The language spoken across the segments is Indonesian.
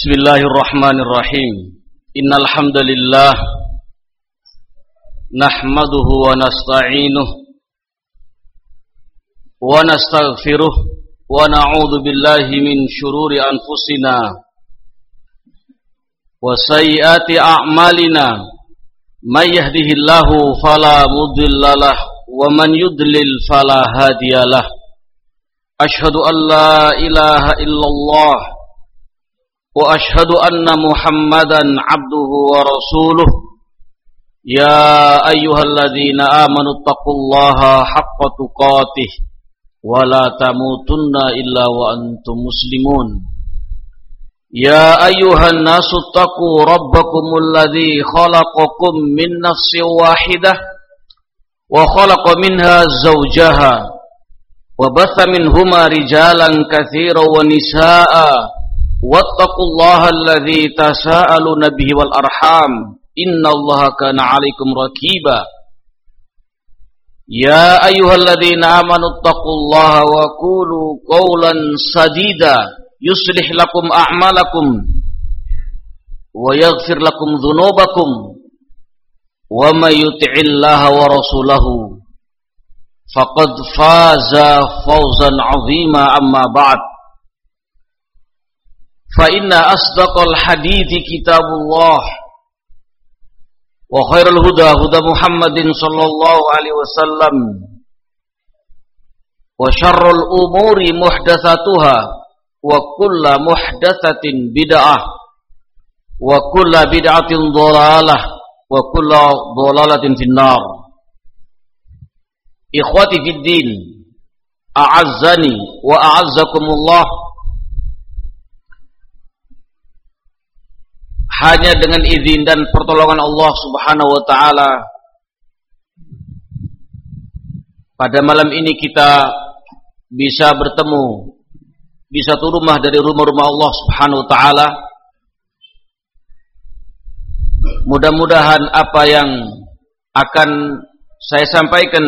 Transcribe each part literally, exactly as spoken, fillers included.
Bismillahirrahmanirrahim. Innal hamdalillah nahmaduhu wa nasta'inuhu wa nastaghfiruh wa na'udzu billahi min shururi anfusina wa sayyiati a'malina. May yahdihillahu fala mudhillalah wa man yudlil fala hadiyalah. Asyhadu an la ilaha illallah wa ashhadu anna Muhammadan abduhu wa rasuluh. Ya ayyuhalladzina amanu taqullaha haqqa tuqatih wa la tamutunna illa wa antum muslimun. Ya ayyuhan nasu taqu rabbakumul ladzi khalaqakum min nafsin wahidah wa khalaqa minha zawjaha wa batha minhuma rijalan katsiran wa nisaa'a. Wattaqullaha alladzi tasaaluna bihi wal arham innallaha kana 'alaikum raqiba. Ya ayyuhalladzina amanu taqullaha wa qulu qawlan sadida yuslih lakum a'malakum wa yaghfir lakum dhunubakum wa may yuti'illaha wa rasulahu faqad faza fawzan 'azima. Amma ba'd, fa inna asdaqal hadithi kitabullah wa khairul huda huda Muhammadin sallallahu alaihi wasallam wa syarrul umuri muhdatsatuha wa kullu muhdatsatin bid'ah wa kullu bid'atin dhalalah wa kullu dhalalatin finnar. Ikhwati fid din, a'azzani wa a'azzakumullah. Hanya dengan izin dan pertolongan Allah Subhanahu wa taala, pada malam ini kita bisa bertemu di satu rumah dari rumah-rumah Allah Subhanahu wa taala. Mudah-mudahan apa yang akan saya sampaikan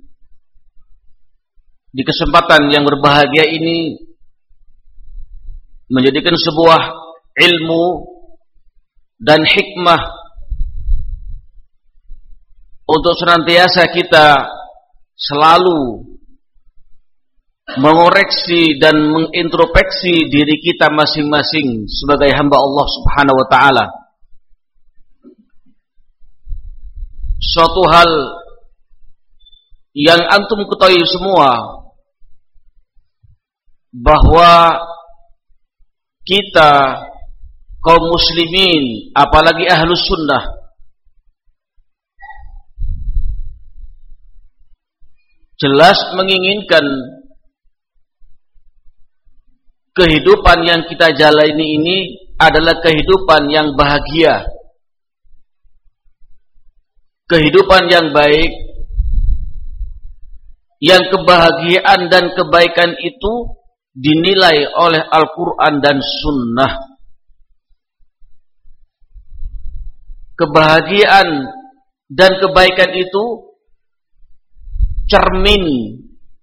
di kesempatan yang berbahagia ini menjadikan sebuah ilmu dan hikmah untuk senantiasa kita selalu mengoreksi dan mengintrospeksi diri kita masing-masing sebagai hamba Allah Subhanahu wa taala. Suatu hal yang antum ketahui semua, bahwa kita kaum muslimin, apalagi ahlus sunnah, jelas menginginkan kehidupan yang kita jalani ini adalah kehidupan yang bahagia, kehidupan yang baik, yang kebahagiaan dan kebaikan itu dinilai oleh Al-Quran dan Sunnah. Kebahagiaan dan kebaikan itu cermin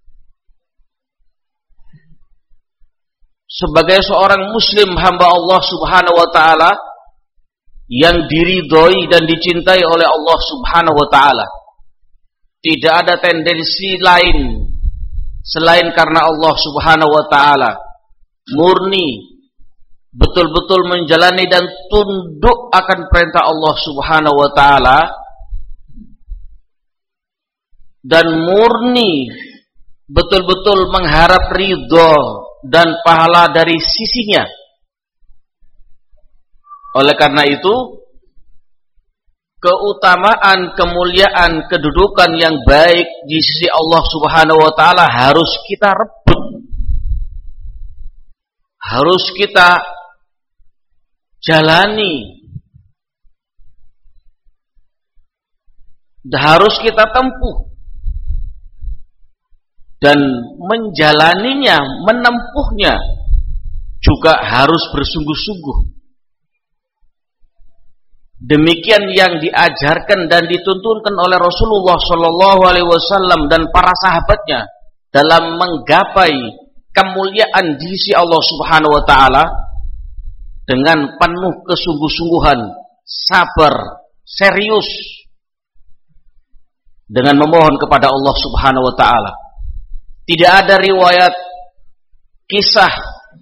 sebagai seorang muslim hamba Allah Subhanahu wa taala yang diridhoi dan dicintai oleh Allah Subhanahu wa taala. Tidak ada tendensi lain selain karena Allah Subhanahu wa taala, murni betul-betul menjalani dan tunduk akan perintah Allah Subhanahu wa taala, dan murni betul-betul mengharap ridho dan pahala dari sisinya. Oleh karena itu, keutamaan, kemuliaan, kedudukan yang baik di sisi Allah Subhanahu wa taala harus kita rebut, harus kita jalani, harus kita tempuh, dan menjalaninya, menempuhnya juga harus bersungguh-sungguh. Demikian yang diajarkan dan dituntunkan oleh Rasulullah Shallallahu Alaihi Wasallam dan para sahabatnya dalam menggapai kemuliaan di sisi Allah Subhanahu Wa Taala dengan penuh kesungguh-sungguhan, sabar, serius dengan memohon kepada Allah Subhanahu wa taala. Tidak ada riwayat kisah,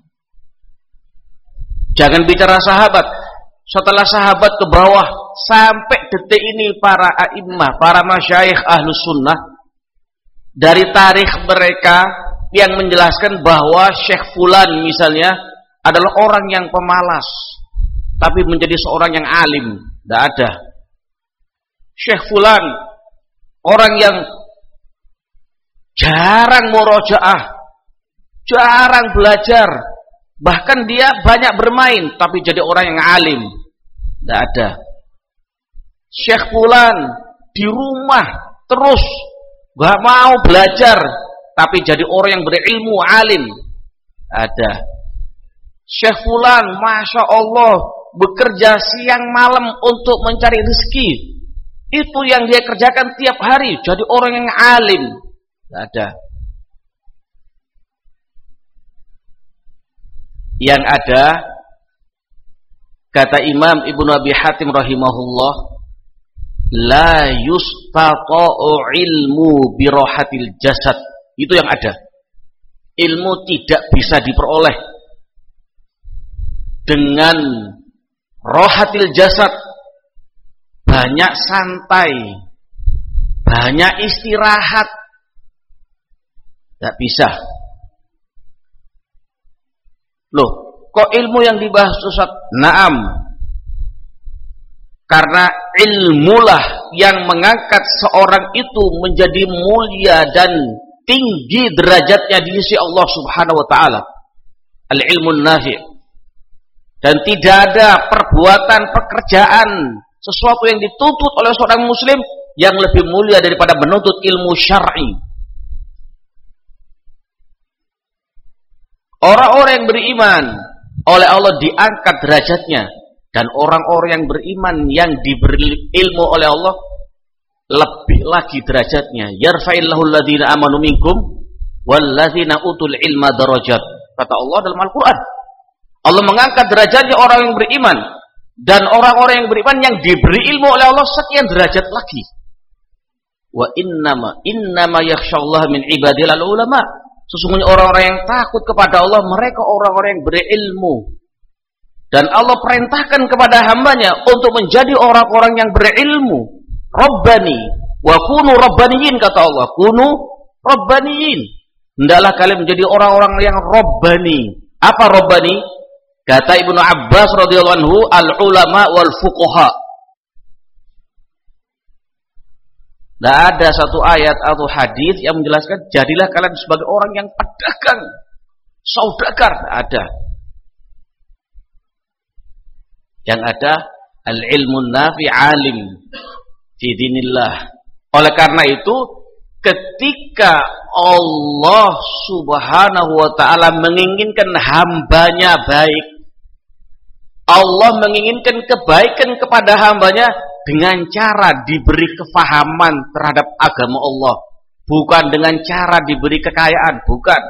jangan bicara sahabat, setelah sahabat ke bawah sampai detik ini para a'immah, para masyayikh ahlus sunnah, dari tarikh mereka yang menjelaskan bahwa Syekh Fulan misalnya adalah orang yang pemalas tapi menjadi seorang yang alim. Tidak ada. Syekh Fulan orang yang jarang murojaah, jarang belajar, bahkan dia banyak bermain tapi jadi orang yang alim. Tidak ada. Syekh Fulan di rumah terus gak mau belajar tapi jadi orang yang berilmu, alim. Ada. Syekh Fulan Masya Allah bekerja siang malam untuk mencari rezeki, itu yang dia kerjakan tiap hari, jadi orang yang alim. Tidak ada. Yang ada, kata Imam Ibnu Abi Hatim rahimahullah, la yustata'u ilmu birohatil jasad. Itu yang ada. Ilmu tidak bisa diperoleh dengan rohatil jasad, banyak santai, banyak istirahat. Tidak bisa. Loh, kok ilmu yang dibahas Ustaz? Naam. Karena ilmulah yang mengangkat seorang itu menjadi mulia dan tinggi derajatnya di sisi Allah Subhanahu wa taala. Al-ilmun nafi'. Dan tidak ada perbuatan, pekerjaan, sesuatu yang dituntut oleh seorang muslim yang lebih mulia daripada menuntut ilmu syar'i. Orang-orang yang beriman oleh Allah diangkat derajatnya, dan orang-orang yang beriman yang diberi ilmu oleh Allah lebih lagi derajatnya. Yarfa'illahu alladhina amanu minkum walladzina utul ilma darajat. Kata Allah dalam Al-Qur'an. Allah mengangkat derajatnya orang yang beriman, dan orang-orang yang beriman yang diberi ilmu oleh Allah sekian derajat lagi. Wa innama innama yakhsyallaha min ibadil ulama. Sesungguhnya orang-orang yang takut kepada Allah, mereka orang-orang yang berilmu. Dan Allah perintahkan kepada hambanya untuk menjadi orang-orang yang berilmu. Rabbani wa kunu rabbaniyin, kata Allah. Kunu rabbaniyin. Hendaklah kalian menjadi orang-orang yang rabbani. Apa rabbani? Kata Ibnu Abbas radhiyallahu anhu, al-ulama wal fuqaha. Tidak ada satu ayat atau hadis yang menjelaskan jadilah kalian sebagai orang yang pedagang, saudagar. Tidak ada. Yang ada al-ilmun nafi' alim fi dinillah. Oleh karena itu, ketika Allah Subhanahu wa ta'ala menginginkan hambanya baik, Allah menginginkan kebaikan kepada hambanya dengan cara diberi kefahaman terhadap agama Allah, bukan dengan cara diberi kekayaan, bukan.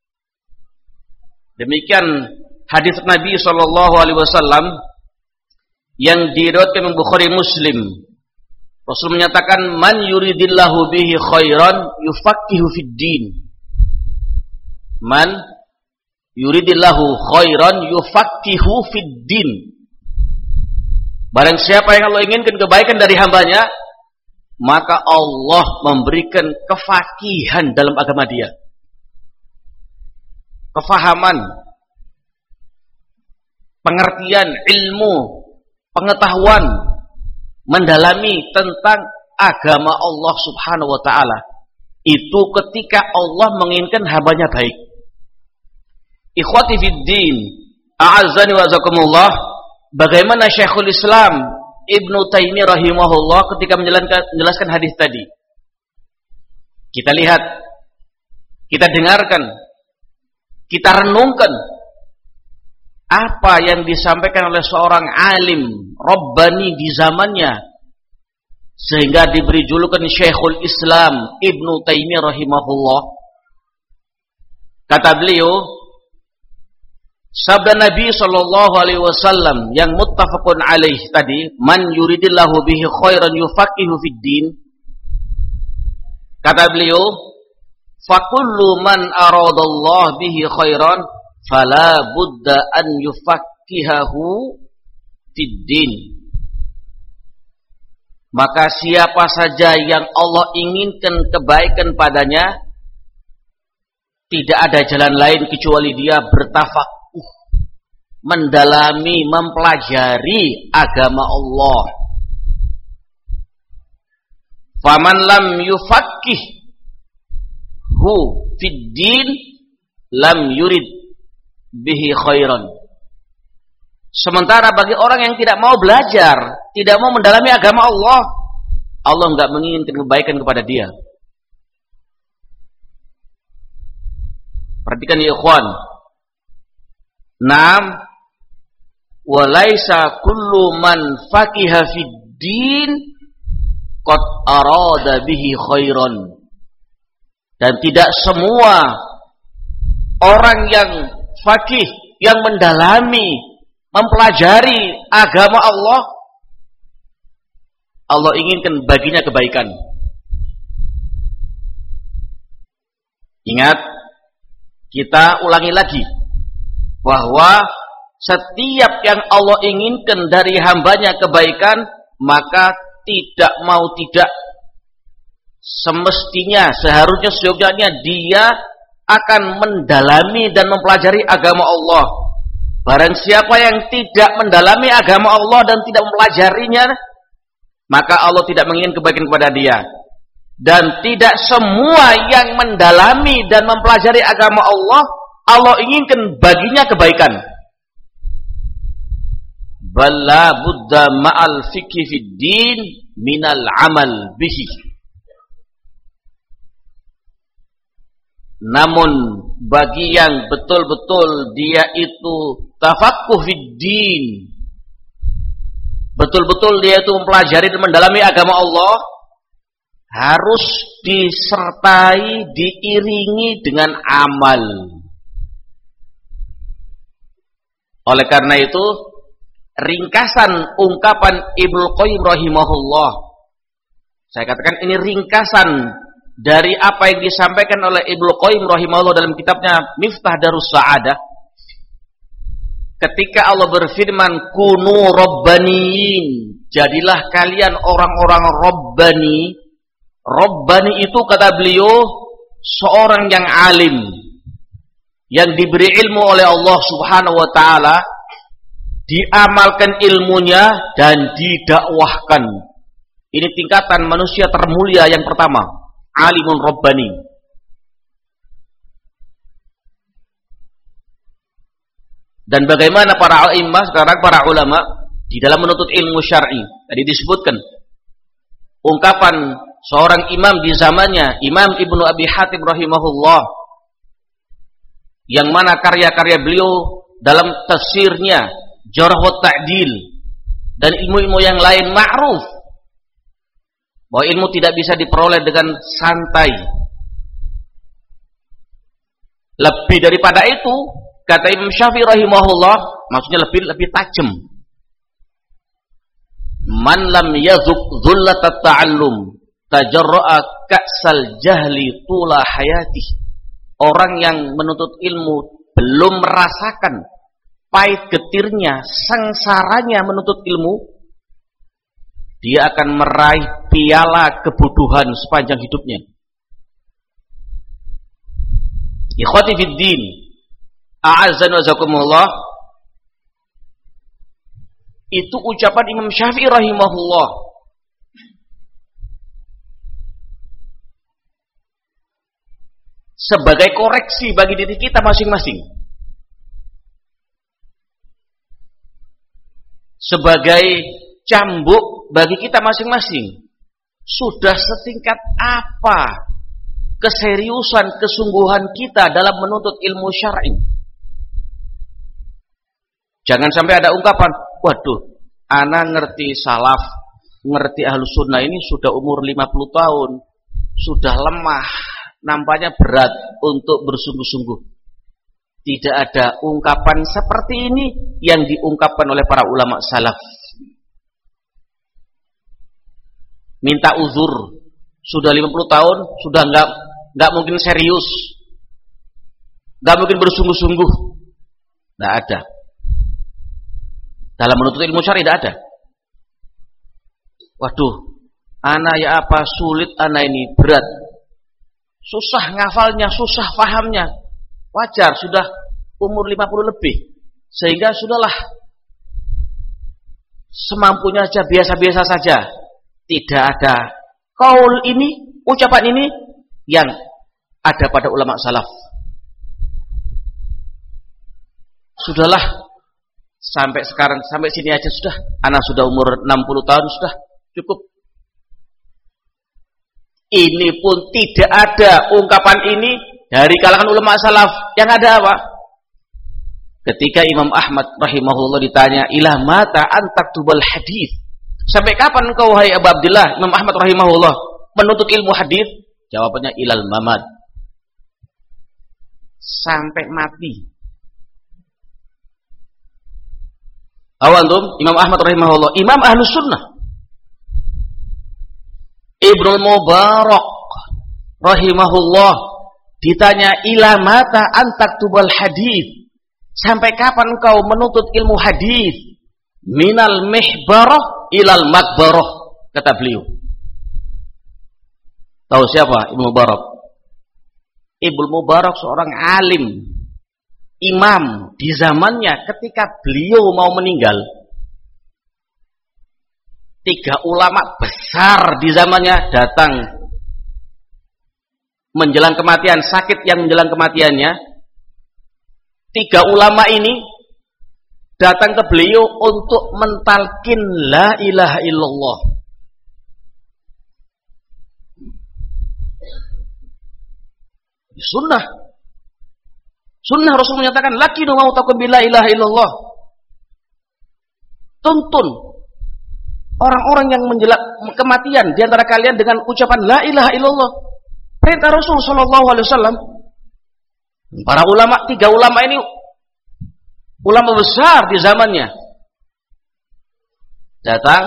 Demikian hadis Nabi sallallahu alaihi wasallam yang diriwayatkan oleh Bukhari Muslim. Rasul menyatakan, man yuridillahu bihi khairan yufaqihu fid din. Man yuridillahu khairan yufaqihu fid din. Barang siapa yang Allah inginkan kebaikan dari hambanya, maka Allah memberikan kefakihan dalam agama dia. Kefahaman, pengertian, ilmu, pengetahuan, mendalami tentang agama Allah Subhanahu wa ta'ala. Itu ketika Allah menginginkan hambanya baik. Ikhwati fid din, a'azzani wa azakumullah. Bagaimana Syekhul Islam Ibnu Taimiyah rahimahullah ketika menjelaskan, menjelaskan hadis tadi. Kita lihat, kita dengarkan, kita renungkan apa yang disampaikan oleh seorang alim Rabbani di zamannya, sehingga diberi julukan Syekhul Islam Ibnu Taimiyah rahimahullah. Kata beliau, Sabda Nabi sallallahu alaihi wasallam yang muttafaqun alaih tadi, man yuridillahu bihi khairan yufaqihu fid din. Kata beliau, fakullu man aradallahu bihi khairan fala budda an yufaqihahu fid din. Maka siapa saja yang Allah inginkan kebaikan padanya, tidak ada jalan lain kecuali dia bertafakuh, mendalami, mempelajari agama Allah. Faman lam yufaqihhu fid din lam yurid bihi khairan. Sementara bagi orang yang tidak mau belajar, tidak mau mendalami agama Allah, Allah enggak menginginkan kebaikan kepada dia. Perhatikan ya ikhwan. Naam, walaisa kullu man faqiha fid din qad arada bihi khairan. Dan tidak semua orang yang faqih, yang mendalami, mempelajari agama Allah, Allah inginkan baginya kebaikan. Ingat, kita ulangi lagi bahwa setiap yang Allah inginkan dari hambanya kebaikan, maka tidak mau tidak semestinya, seharusnya seyogyanya dia akan mendalami dan mempelajari agama Allah. Barang siapa yang tidak mendalami agama Allah dan tidak mempelajarinya, maka Allah tidak menginginkan kebaikan kepada dia. Dan tidak semua yang mendalami dan mempelajari agama Allah, Allah inginkan baginya kebaikan. Balla budda ma'al fikhi fid din minal amal bihi. Namun bagi yang betul-betul dia itu tafaqquh fid din, betul-betul dia itu mempelajari dan mendalami agama Allah, harus disertai, diiringi dengan amal. Oleh karena itu, ringkasan ungkapan Ibnu Qayyim rahimahullah, saya katakan ini ringkasan dari apa yang disampaikan oleh Ibnu Qayyim rahimahullah dalam kitabnya Miftah Darus Sa'adah. Ketika Allah berfirman, kunu rabbaniyin, jadilah kalian orang-orang rabbani. Rabbani itu kata beliau seorang yang alim, yang diberi ilmu oleh Allah Subhanahu wa taala, diamalkan ilmunya dan didakwahkan. Ini tingkatan manusia termulia yang pertama, alimun rabbani. Dan bagaimana para a'immah sekarang, para ulama di dalam menuntut ilmu syar'i. Tadi disebutkan ungkapan seorang imam di zamannya, Imam Ibnu Abi Hatim rahimahullah, yang mana karya-karya beliau dalam tafsirnya, Jarh wa Ta'dil, dan ilmu-ilmu yang lain ma'ruf bahwa ilmu tidak bisa diperoleh dengan santai. Lebih daripada itu, kata Imam Syafi'i rahimahullah, maksudnya lebih lebih tajam. Man lam yazuk dhullatat ta'allum tajarra'a ka'sal jahli tula hayatih. Orang yang menuntut ilmu belum merasakan pahit getirnya, sengsaranya menuntut ilmu, dia akan meraih piala kebodohan sepanjang hidupnya. Ikhwati fid din, a'azzan wa zakumullah, itu ucapan Imam Syafi'i rahimahullah. Sebagai koreksi bagi diri kita masing-masing, sebagai cambuk bagi kita masing-masing. Sudah setingkat apa keseriusan, kesungguhan kita dalam menuntut ilmu syar'i? Jangan sampai ada ungkapan, waduh, ana ngerti salaf, ngerti ahlus sunnah ini sudah umur lima puluh tahun, sudah lemah, nampaknya berat untuk bersungguh-sungguh. Tidak ada ungkapan seperti ini yang diungkapkan oleh para ulama salaf. Minta uzur, sudah lima puluh tahun, sudah enggak enggak mungkin serius. Enggak mungkin bersungguh-sungguh. Enggak ada. Dalam menuntut ilmu syar'i tidak ada. Waduh, ana ya apa sulit ana ini, berat. Susah ngafalnya, susah pahamnya. Wajar, sudah umur lima puluh lebih. Sehingga sudahlah semampunya aja, biasa-biasa saja. Tidak ada kaul ini, ucapan ini yang ada pada ulama salaf. Sudahlah, sampai sekarang, sampai sini aja sudah. Anak sudah umur enam puluh tahun, sudah cukup. Ini pun tidak ada ungkapan ini dari kalangan ulama salaf. Yang ada apa? Ketika Imam Ahmad rahimahullah ditanya, "Ila mata antaktubal hadis?" Sampai kapan engkau wahai Abu Abdillah, Imam Ahmad rahimahullah, menuntut ilmu hadis? Jawabannya ilal mamad. Sampai mati. Awantum, Imam Ahmad rahimahullah, Imam Ahlus Sunnah. Ibnu Mubarak rahimahullah ditanya, ila mata antaktubal hadis? Sampai kapan engkau menuntut ilmu hadis? Minal mihbarah ilal makbarah, kata beliau. Tahu siapa Ibnu Mubarak? Ibnu Mubarak seorang alim, imam di zamannya ketika beliau mau meninggal. Tiga ulama besar di zamannya datang menjelang kematian, sakit yang menjelang kematiannya. Tiga ulama ini datang ke beliau untuk mentalkin la ilaha illallah. Sunnah. Sunnah Rasul menyatakan, lakinu mautakum bi la ilaha illallah. Tuntun orang-orang yang menjelak kematian di antara kalian dengan ucapan la ilaha illallah. Perintah Rasul sallallahu alaihi wasallam. Para ulama, tiga ulama ini ulama besar di zamannya datang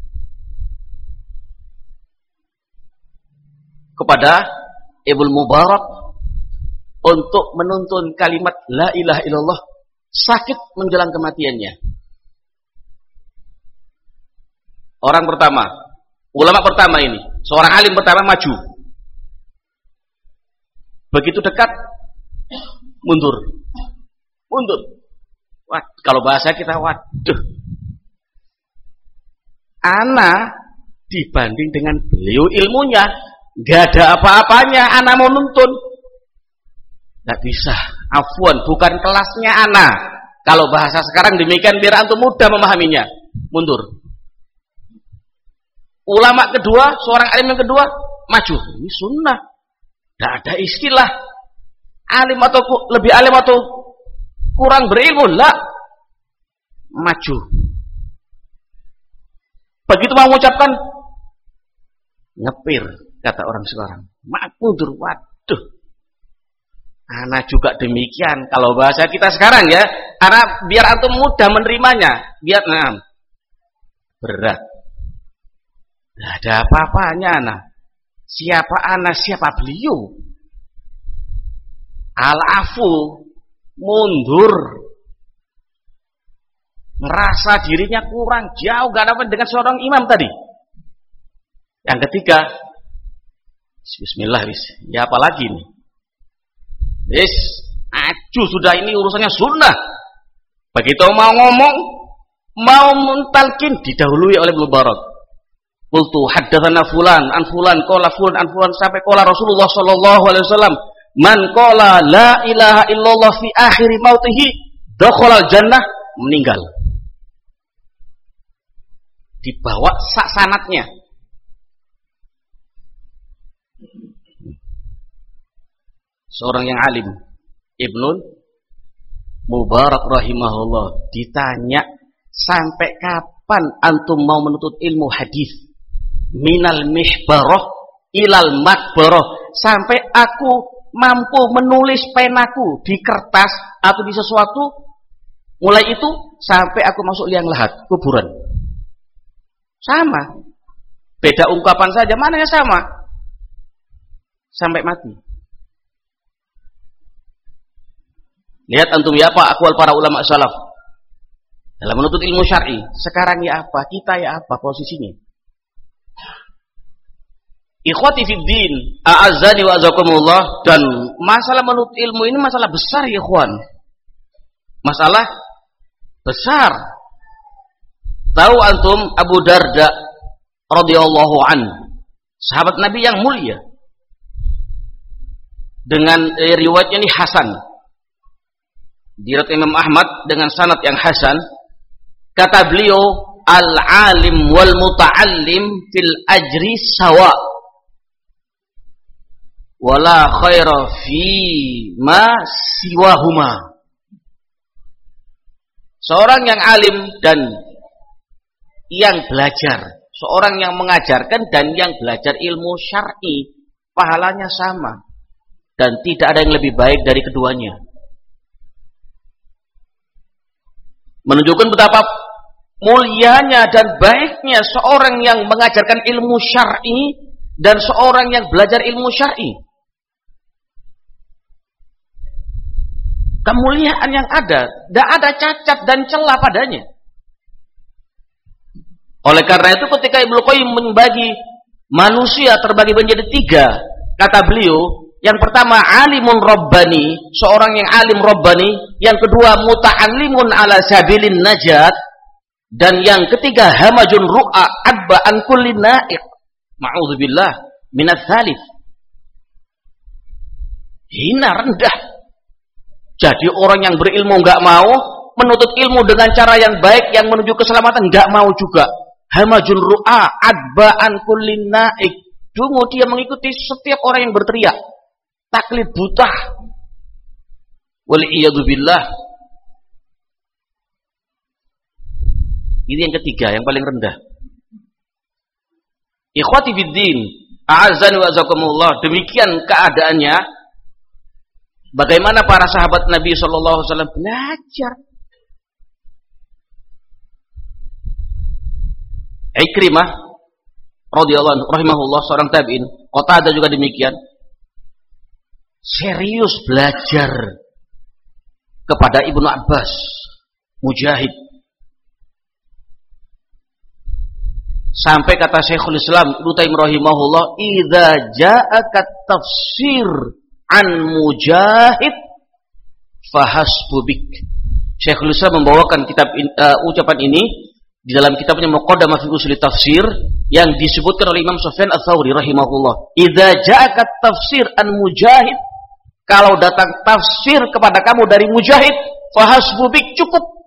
kepada Ibnu Mubarak untuk menuntun kalimat la ilaha illallah sakit menjelang kematiannya. Orang pertama, ulama pertama ini, seorang alim pertama maju. Begitu dekat, mundur. Mundur. Wah, kalau bahasa kita, waduh. Ana dibanding dengan beliau ilmunya, gak ada apa-apanya, ana mau nuntun. Gak bisa. Afwan, bukan kelasnya ana. Kalau bahasa sekarang demikian, biar antum mudah memahaminya. Mundur. Ulama kedua, seorang alim yang kedua, maju. Ini sunnah. Gak ada istilah alim atau lebih alim atau kurang berilmu, lah. Maju. Begitu mau mengucapkan, ngepir, kata orang sekarang. Mak mundur, waduh. Anak juga demikian. Kalau bahasa kita sekarang ya, karena biar antum mudah menerimanya. Biar, nah, berat. Tidak ada apa-apanya, anak. Siapa anak, siapa beliau? Al-afu, mundur, merasa dirinya kurang, jauh gak dapat dengan seorang imam tadi. Yang ketiga, bismillah, bis. Ya apa lagi nih? Yes, aju sudah, ini urusannya sunnah. Begitu mau ngomong, mau mentalkin, didahului oleh Ibnu Mubarak. Qultu haddatsana fulan an fulan qala fulan an fulan sampai qala Rasulullah sallallahu alaihi wasallam, man qala la ilaha illallah fi akhir mautihi dakhala jannah, meninggal. Dibawa sak sanatnya. Seorang yang alim, Ibnu Mubarak rahimahullah, ditanya, sampai kapan antum mau menuntut ilmu hadis? Minal mihbarah ilal makbarah, sampai aku mampu menulis penaku di kertas atau di sesuatu, mulai itu sampai aku masuk liang lahat, kuburan. Sama. Beda ungkapan saja, mana yang sama? Sampai mati. Lihat antum ya apa akwal para ulama salaf dalam menuntut ilmu syar'i. Sekarang ya apa? Kita ya apa posisinya? Ikhwati fid din, a'azzani wa azakumullah, dan masalah menuntut ilmu ini masalah besar ya ikhwan. Masalah besar. Tahu antum Abu Darda radhiyallahu an, sahabat Nabi yang mulia. Dengan eh, riwayatnya ini hasan. Diriwayatkan Imam Ahmad dengan sanad yang hasan. Kata beliau, al-alim wal muta'allim fil ajri sawa. Wala khaira fi ma siwahuma. Seorang yang alim dan yang belajar, seorang yang mengajarkan dan yang belajar ilmu syar'i, pahalanya sama dan tidak ada yang lebih baik dari keduanya. Menunjukkan betapa mulianya dan baiknya seorang yang mengajarkan ilmu syar'i dan seorang yang belajar ilmu syar'i. Kemuliaan yang ada, tidak ada cacat dan celah padanya. Oleh karena itu ketika Ibnu Qayyim membagi manusia terbagi menjadi tiga, kata beliau, yang pertama alimun rabbani, seorang yang alim rabbani, yang kedua muta'allimun ala sabilin najat, dan yang ketiga hamajun ru'a adba an kulli na'iq. Ma'udzubillah minats tsalits. Hina, rendah. Jadi orang yang berilmu enggak mau, menuntut ilmu dengan cara yang baik yang menuju keselamatan enggak mau juga. Hamajun ru'a adba'an kullin naik. Dungu, dia mengikuti setiap orang yang berteriak. Taklid buta. Wal'iyadu billah. Ini yang ketiga, yang paling rendah. Ikhwati fiddin, a'azzani wa azakumullah. Demikian keadaannya. Bagaimana para sahabat Nabi shallallahu alaihi wasallam belajar. Ikrimah radhiyallahu anhu rahimahullah, seorang tabi'in, Qatadah juga demikian. Serius belajar kepada Ibnu Abbas, Mujahid. Sampai kata Syekhul Islam Ibnu Taimiyah rahimahullah, "Idza ja'aka tafsir an Mujahid fahasbubik." Syekhul Islam membawakan kitab uh, ucapan ini di dalam kitabnya Muqaddamah fi Ushul Tafsir yang disebutkan oleh Imam Sufyan Ats-Tsauri rahimahullah. Idza ja'aka tafsir an Mujahid, kalau datang tafsir kepada kamu dari Mujahid, fahasbubik, cukup.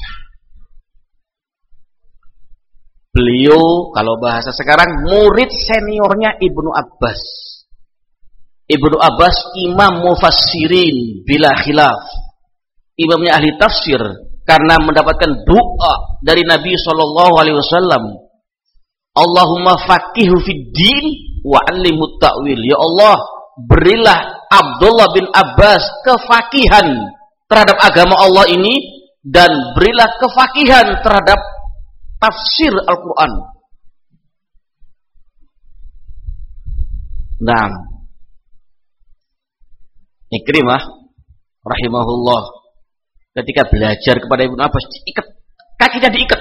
Beliau kalau bahasa sekarang murid seniornya Ibnu Abbas. Ibnu Abbas imam mufassirin bila khilaf, imamnya ahli tafsir, karena mendapatkan doa dari Nabi shallallahu alaihi wasallam, Allahumma faqihu fid din wa 'allimhu ta'wil. Ya Allah, berilah Abdullah bin Abbas kefakihan terhadap agama Allah ini, dan berilah kefakihan terhadap tafsir Al-Quran. Nah, Ikrimah rahimahullah ketika belajar kepada Ibnu Abbas, diikat, kakinya diikat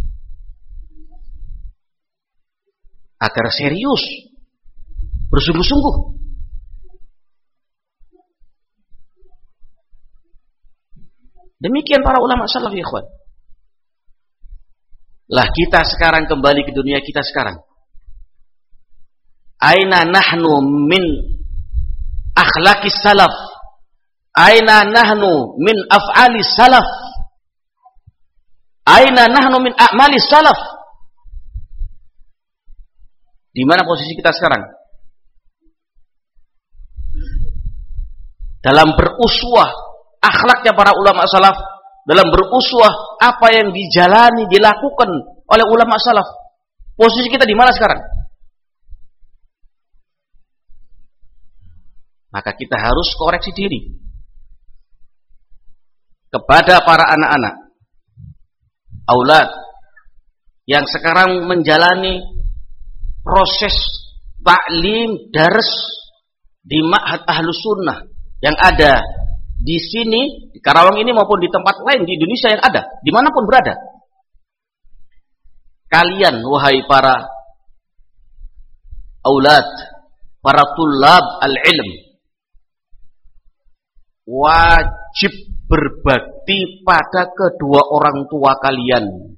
agar serius, bersungguh-sungguh. Demikian para ulama salaf, ya ikhwan. Lah kita sekarang kembali ke dunia kita sekarang. Aina nahnu min akhlaqis salaf? Aina nahnu min af'alis salaf? Aina nahnu min a'malis salaf? Di mana posisi kita sekarang? Dalam beruswah akhlaknya para ulama salaf, dalam beruswah apa yang dijalani, dilakukan oleh ulama salaf. Posisi kita di mana sekarang? Maka kita harus koreksi diri kepada para anak-anak, aulad yang sekarang menjalani proses taklim dars di Ma'had Ahlus Sunnah yang ada di sini, di Karawang ini maupun di tempat lain di Indonesia yang ada, dimanapun berada. Kalian, wahai para aulad, para tulab al-ilm, wajib berbakti pada kedua orang tua kalian.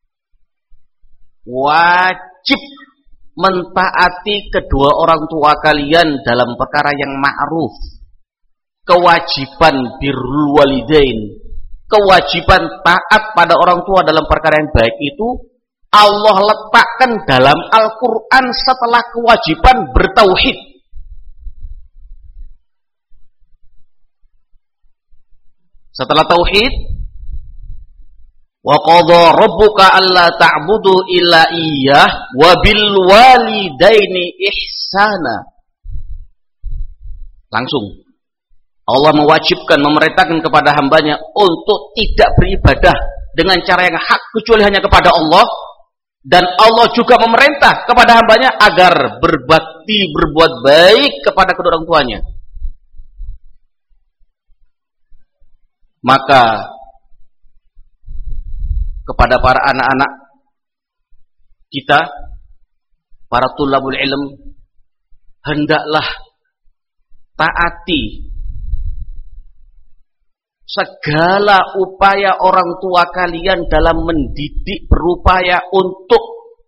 Wajib mentaati kedua orang tua kalian dalam perkara yang ma'ruf. Kewajiban birrul walidain, kewajiban taat pada orang tua dalam perkara yang baik itu Allah letakkan dalam Al-Quran setelah kewajiban bertauhid. Setelah tauhid, wa qadha rabbuka alla ta'budu illa iyyah wa bil walidaini ihsana. Langsung Allah mewajibkan, memerintahkan kepada hambanya untuk tidak beribadah dengan cara yang hak kecuali hanya kepada Allah, dan Allah juga memerintah kepada hambanya agar berbakti, berbuat baik kepada kedua orang tuanya. Maka kepada para anak-anak kita, para tulabul ilm, hendaklah taati segala upaya orang tua kalian dalam mendidik, berupaya untuk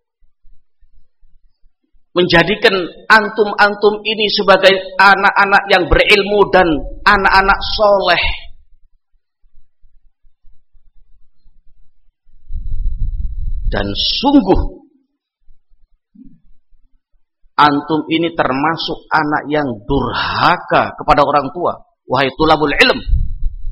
menjadikan antum-antum ini sebagai anak-anak yang berilmu dan anak-anak soleh. Dan sungguh antum ini termasuk anak yang durhaka kepada orang tua, wahai tulabul ilm.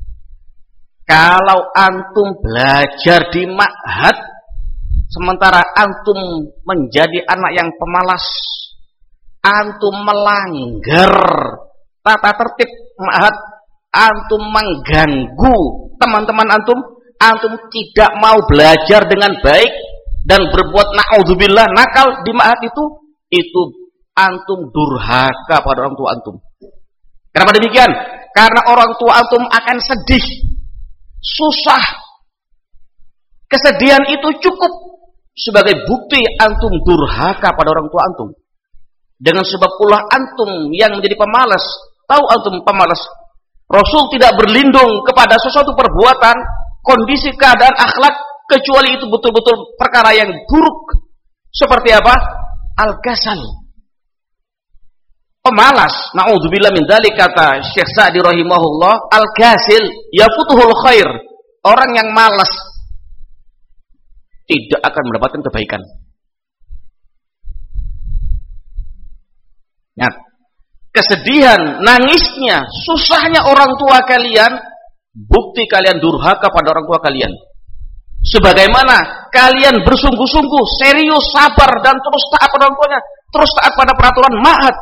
Kalau antum belajar di ma'had sementara antum menjadi anak yang pemalas, antum melanggar tata tertib ma'had, antum mengganggu teman-teman antum, antum tidak mau belajar dengan baik dan berbuat na'udzubillah nakal di ma'had itu, itu antum durhaka pada orang tua antum. Kenapa demikian? Karena orang tua antum akan sedih, susah. Kesedihan itu cukup sebagai bukti antum durhaka pada orang tua antum. Dengan sebab ulah antum yang menjadi pemalas, tahu antum pemalas, Rasul tidak berlindung kepada sesuatu perbuatan, kondisi, keadaan, akhlak, kecuali itu betul-betul perkara yang buruk. Seperti apa? Al-kasal, pemalas. Na'udzubillah min dzalik, kata Syekh Sa'di rahimahullah, al-kasil yafutuhul khair. Orang yang malas tidak akan mendapatkan kebaikan. Nah, kesedihan, nangisnya, susahnya orang tua kalian, bukti kalian durhaka pada orang tua kalian. Sebagaimana kalian bersungguh-sungguh, serius, sabar, dan terus taat pada orang tuanya, terus taat pada peraturan ma'had.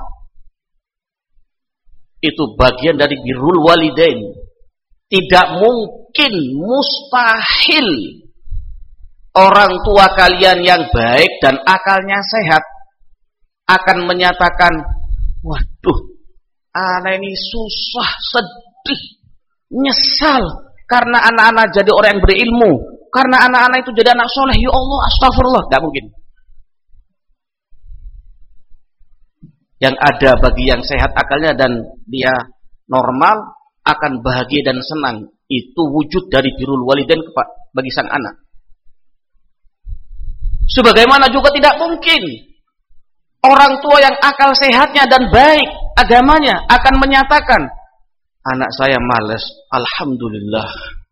Itu bagian dari birrul walidain. Tidak mungkin, mustahil orang tua kalian yang baik dan akalnya sehat akan menyatakan, waduh, anak ini susah, sedih, nyesal karena anak-anak jadi orang yang berilmu, karena anak-anak itu jadi anak soleh, ya Allah, astagfirullah. Tidak mungkin. Yang ada bagi yang sehat akalnya dan dia normal akan bahagia dan senang. Itu wujud dari birrul walidain bagi sang anak. Sebagaimana juga tidak mungkin orang tua yang akal sehatnya dan baik agamanya akan menyatakan, anak saya malas, alhamdulillah.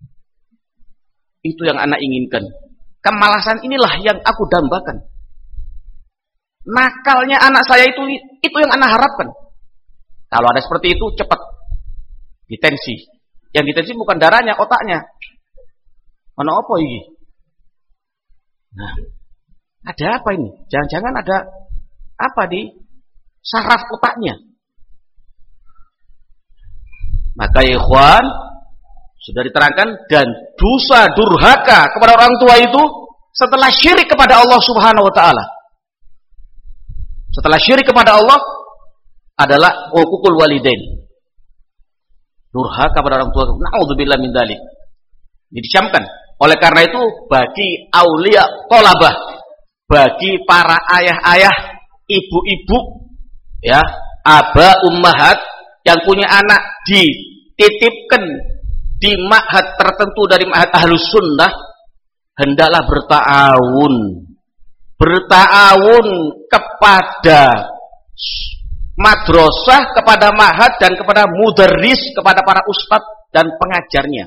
Itu yang anak inginkan. Kemalasan inilah yang aku dambakan. Nakalnya anak saya itu itu yang anak harapkan. Kalau ada seperti itu, cepat ditensi. Yang ditensi bukan darahnya, otaknya. Mana apa ini? Nah, ada apa ini? Jangan-jangan ada apa di saraf otaknya? Maka ya ikhwan, sudah diterangkan, dan dosa durhaka kepada orang tua itu setelah syirik kepada Allah Subhanahu wa taala. Setelah syirik kepada Allah adalah uququl walidain. Durhaka kepada orang tua. Nauzubillah min dzalik. Ini dicamkan. Oleh karena itu bagi aulia thalabah, bagi para ayah-ayah, ibu-ibu, ya, aba ummahat yang punya anak dititipkan di ma'had tertentu dari ma'had Ahlus Sunnah, hendaklah berta'awun berta'awun kepada madrasah, kepada ma'had, dan kepada mudarris, kepada para ustadz dan pengajarnya.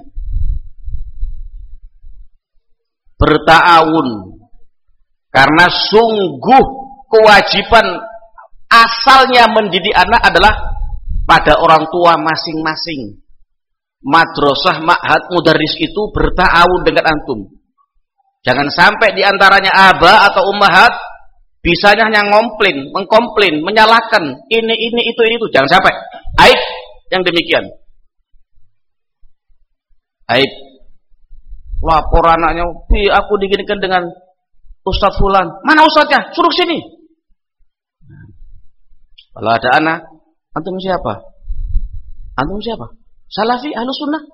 Berta'awun, karena sungguh kewajiban asalnya mendidik anak adalah pada orang tua masing-masing. Madrasah, ma'had, mudarris itu berta'awun dengan antum. Jangan sampai diantaranya aba atau ummahat bisanya hanya ngomplain, mengkomplain, menyalahkan ini, ini, itu, ini, itu. Jangan sampai. Aib yang demikian. Aib. Lapor anaknya, "Pi, aku diginikan dengan Ustadz Fulan." "Mana Ustadznya? Suruh sini." Kalau ada anak, "Antum siapa? Antum siapa? Salafi, Ahlus Sunnah?"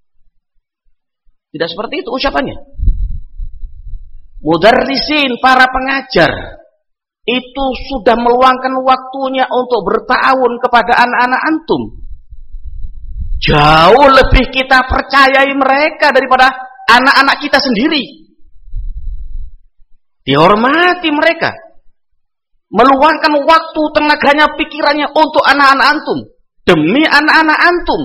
Tidak seperti itu ucapannya. Mudarrisin, para pengajar, itu sudah meluangkan waktunya untuk berta'awun kepada anak-anak antum. Jauh lebih kita percayai mereka daripada anak-anak kita sendiri. Dihormati mereka, meluangkan waktu, tenaganya, pikirannya untuk anak-anak antum, demi anak-anak antum.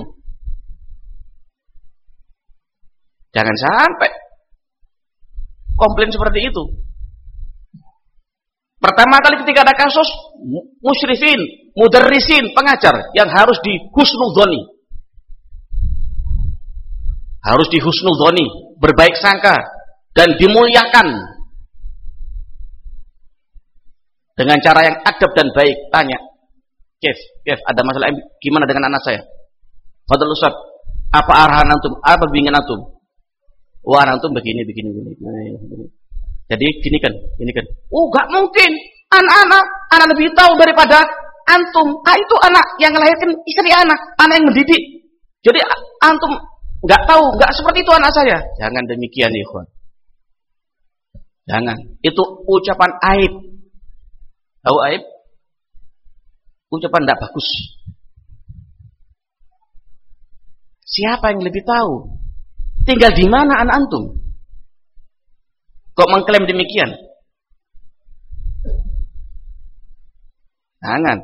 Jangan sampai komplain seperti itu. Pertama kali ketika ada kasus musyrifin, mudarrisin, pengajar yang harus di husnudzoni, harus di husnudzoni, berbaik sangka dan dimuliakan dengan cara yang adab dan baik. Tanya, Kef, Kef, ada masalah gimana dengan anak saya? Fadl Ustaz, apa arahan antum? Apa bimbingan antum? Wah, antum begini, begini, begini, begini. Jadi gini kan, gini kan. Oh, gak mungkin. Anak-anak, anak lebih tahu daripada antum. Ah, itu anak yang melahirkan istri anak, anak yang mendidik. Jadi antum gak tahu, gak seperti itu anak saya. Jangan demikian, ikhwan. Jangan. Itu ucapan aib. Tahu aib? Ucapan tidak bagus. Siapa yang lebih tahu? Tinggal di mana anak antum? Kok mengklaim demikian? Jangan.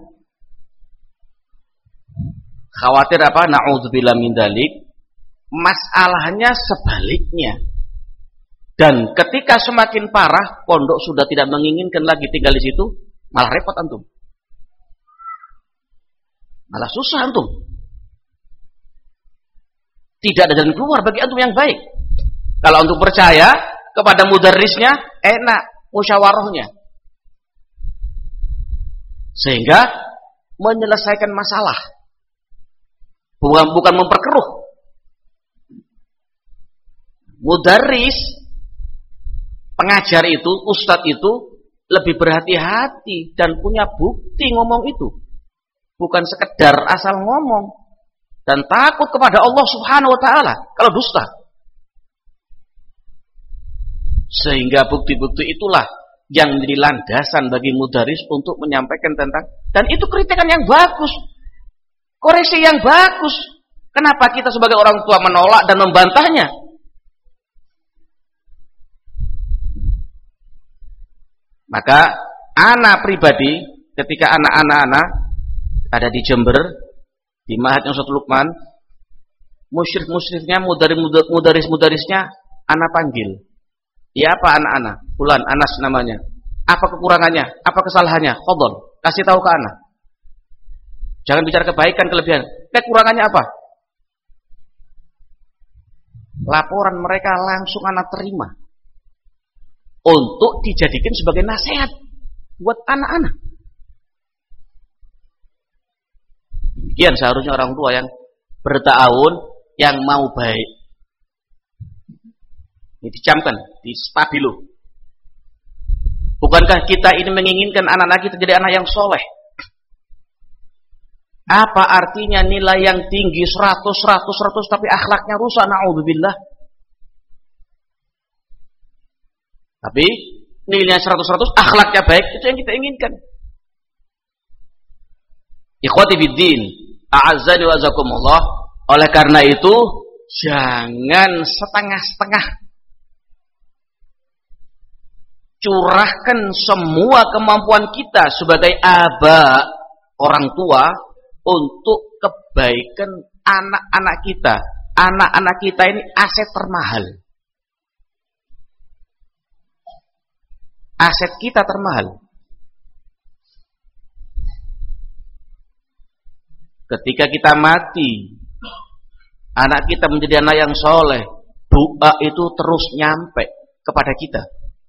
Khawatir apa? Na'udzubillah min dzalik. Masalahnya sebaliknya. Dan ketika semakin parah, pondok sudah tidak menginginkan lagi tinggal di situ, malah repot antum. Malah susah antum. Tidak ada jalan keluar bagi antum yang baik. Kalau antum percaya kepada mudarrisnya, enak musyawarahnya, sehingga menyelesaikan masalah, bukan bukan memperkeruh. Mudarris, pengajar itu, ustadz itu lebih berhati-hati dan punya bukti ngomong itu, bukan sekedar asal ngomong. Dan takut kepada Allah Subhanahu wa ta'ala kalau dusta. Sehingga bukti-bukti itulah yang menjadi landasan bagi mudarris untuk menyampaikan tentang, dan itu kritikan yang bagus, koreksi yang bagus. Kenapa kita sebagai orang tua menolak dan membantahnya? Maka anak pribadi, ketika anak-anak ada di Jember, di Ma'hadnya Ustaz Lukman, musyrik-musyriknya, mudaris-mudarisnya anak panggil. Ya, apa anak-anak? Fulan, Anas namanya. Apa kekurangannya? Apa kesalahannya? Fadhol, kasih tahu ke anak. Jangan bicara kebaikan, kelebihan. Kekurangannya apa? Laporan mereka langsung anak terima untuk dijadikan sebagai nasihat buat anak-anak. Demikian seharusnya orang tua yang bertahun yang mau baik. Ini dicamkan, di stabilo. Bukankah kita ini menginginkan anak-anak kita jadi anak yang soleh? Apa artinya nilai yang tinggi seratus, seratus, seratus tapi akhlaknya rusak, na'udzubillah. Tapi nilainya seratus, seratus, akhlaknya baik, itu yang kita inginkan. Ikhwati fiddin, a'azzani wa azakumullah. Oleh karena itu, jangan setengah-setengah. Curahkan semua kemampuan kita sebagai aba, orang tua, untuk kebaikan anak-anak kita. Anak-anak kita ini aset termahal. Aset kita termahal. Ketika kita mati, anak kita menjadi anak yang soleh, doa itu terus nyampe kepada kita.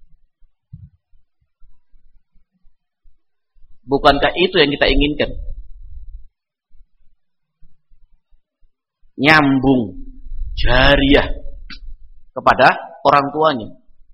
Bukankah itu yang kita inginkan? Nyambung jariah kepada orang tuanya.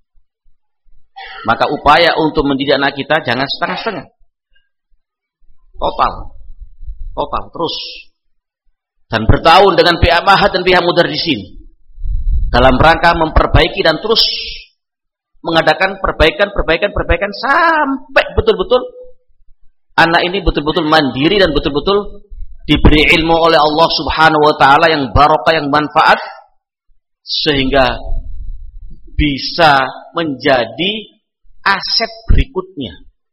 Maka upaya untuk mendidik anak kita jangan setengah-setengah. Total. Total terus. Dan bertahun dengan pihak Mahat dan pihak Mudarrisin dalam rangka memperbaiki dan terus mengadakan perbaikan, perbaikan, perbaikan sampai betul-betul anak ini betul-betul mandiri dan betul-betul diberi ilmu oleh Allah Subhanahu wa taala yang barokah, yang manfaat, sehingga bisa menjadi aset berikutnya,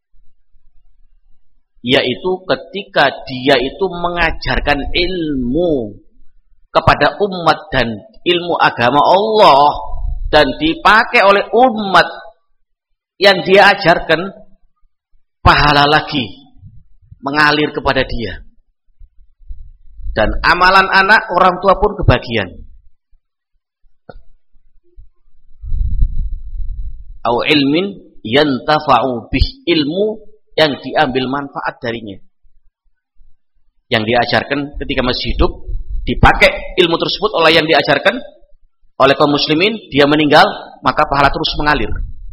yaitu ketika dia itu mengajarkan ilmu kepada umat dan ilmu agama Allah dan dipakai oleh umat yang dia ajarkan, pahala lagi mengalir kepada dia. Dan amalan anak orang tua pun kebagian. Au ilmin yantafa'u bih, ilmu yang diambil manfaat darinya. Yang diajarkan ketika masih hidup, dipakai ilmu tersebut oleh yang diajarkan oleh kaum muslimin, dia meninggal, maka pahala terus mengalir.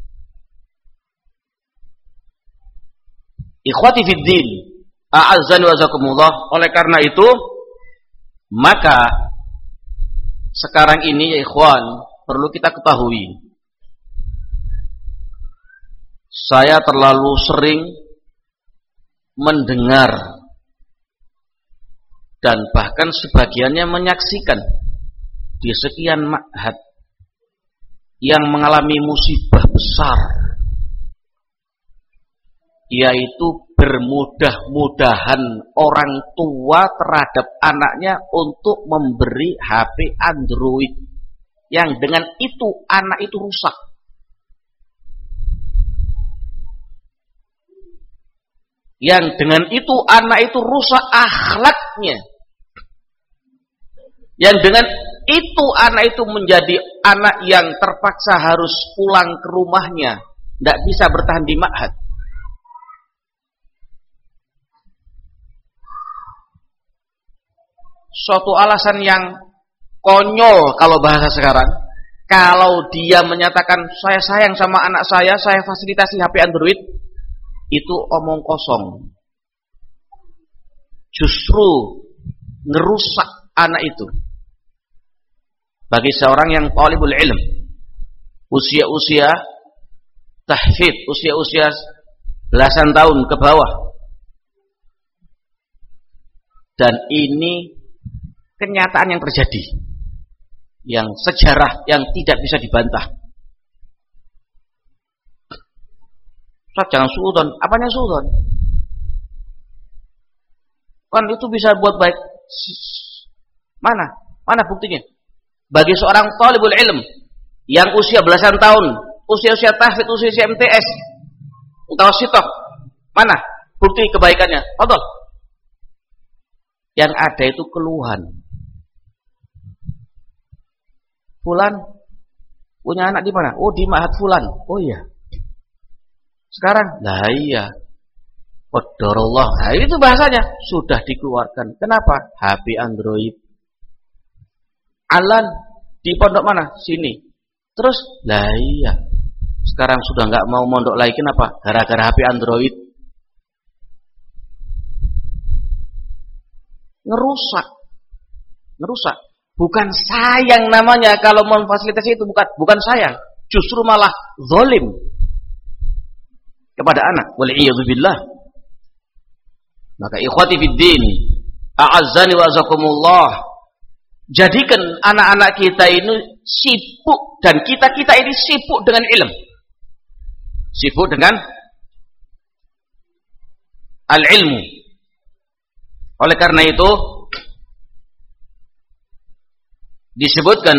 Ikhwati fiddin, a'azzani wa azakumullah. Oleh karena itu, maka sekarang ini ya ikhwan, perlu kita ketahui, saya terlalu sering mendengar dan bahkan sebagiannya menyaksikan di sekian ma'had yang mengalami musibah besar, yaitu bermudah-mudahan orang tua terhadap anaknya untuk memberi H P Android, yang dengan itu anak itu rusak. Yang dengan itu anak itu rusak akhlaknya. Yang dengan itu anak itu menjadi anak yang terpaksa harus pulang ke rumahnya, tidak bisa bertahan di ma'had. Suatu alasan yang konyol kalau bahasa sekarang, kalau dia menyatakan saya sayang sama anak saya, saya fasilitasi H P Android, itu omong kosong. Justru ngerusak anak itu. Bagi seorang yang talibul ilm, usia-usia tahfidz, usia-usia belasan tahun ke bawah, dan ini kenyataan yang terjadi, yang sejarah yang tidak bisa dibantah. Ustaz, jangan suudzon. Apanya suudzon? Kan itu bisa buat baik. Mana? Mana buktinya? Bagi seorang talibul ilm yang usia belasan tahun, usia-usia tahfidz, usia-usia M T S, mutawassithah, mana bukti kebaikannya? Fadhol. Yang ada itu keluhan. Fulan punya anak di mana? Oh, di ma'had fulan. Oh iya. Sekarang, lah iya. Qadarullah. Nah, itu bahasanya sudah dikeluarkan. Kenapa? H P Android. Alan di pondok mana? Sini. Terus, lah iya. Sekarang sudah nggak mau mondok lagi, kenapa? Gara-gara H P Android. Ngerusak. Ngerusak. Bukan sayang namanya kalau memfasilitasi itu, bukan bukan sayang. Justru malah zalim kepada anak. Wal'iyadzubillah. Maka ikhwati fiddin, a'azzani wa azakumullah, jadikan anak-anak kita ini sibuk, dan kita-kita ini sibuk dengan ilmu, sibuk dengan al-ilmu. Oleh karena itu disebutkan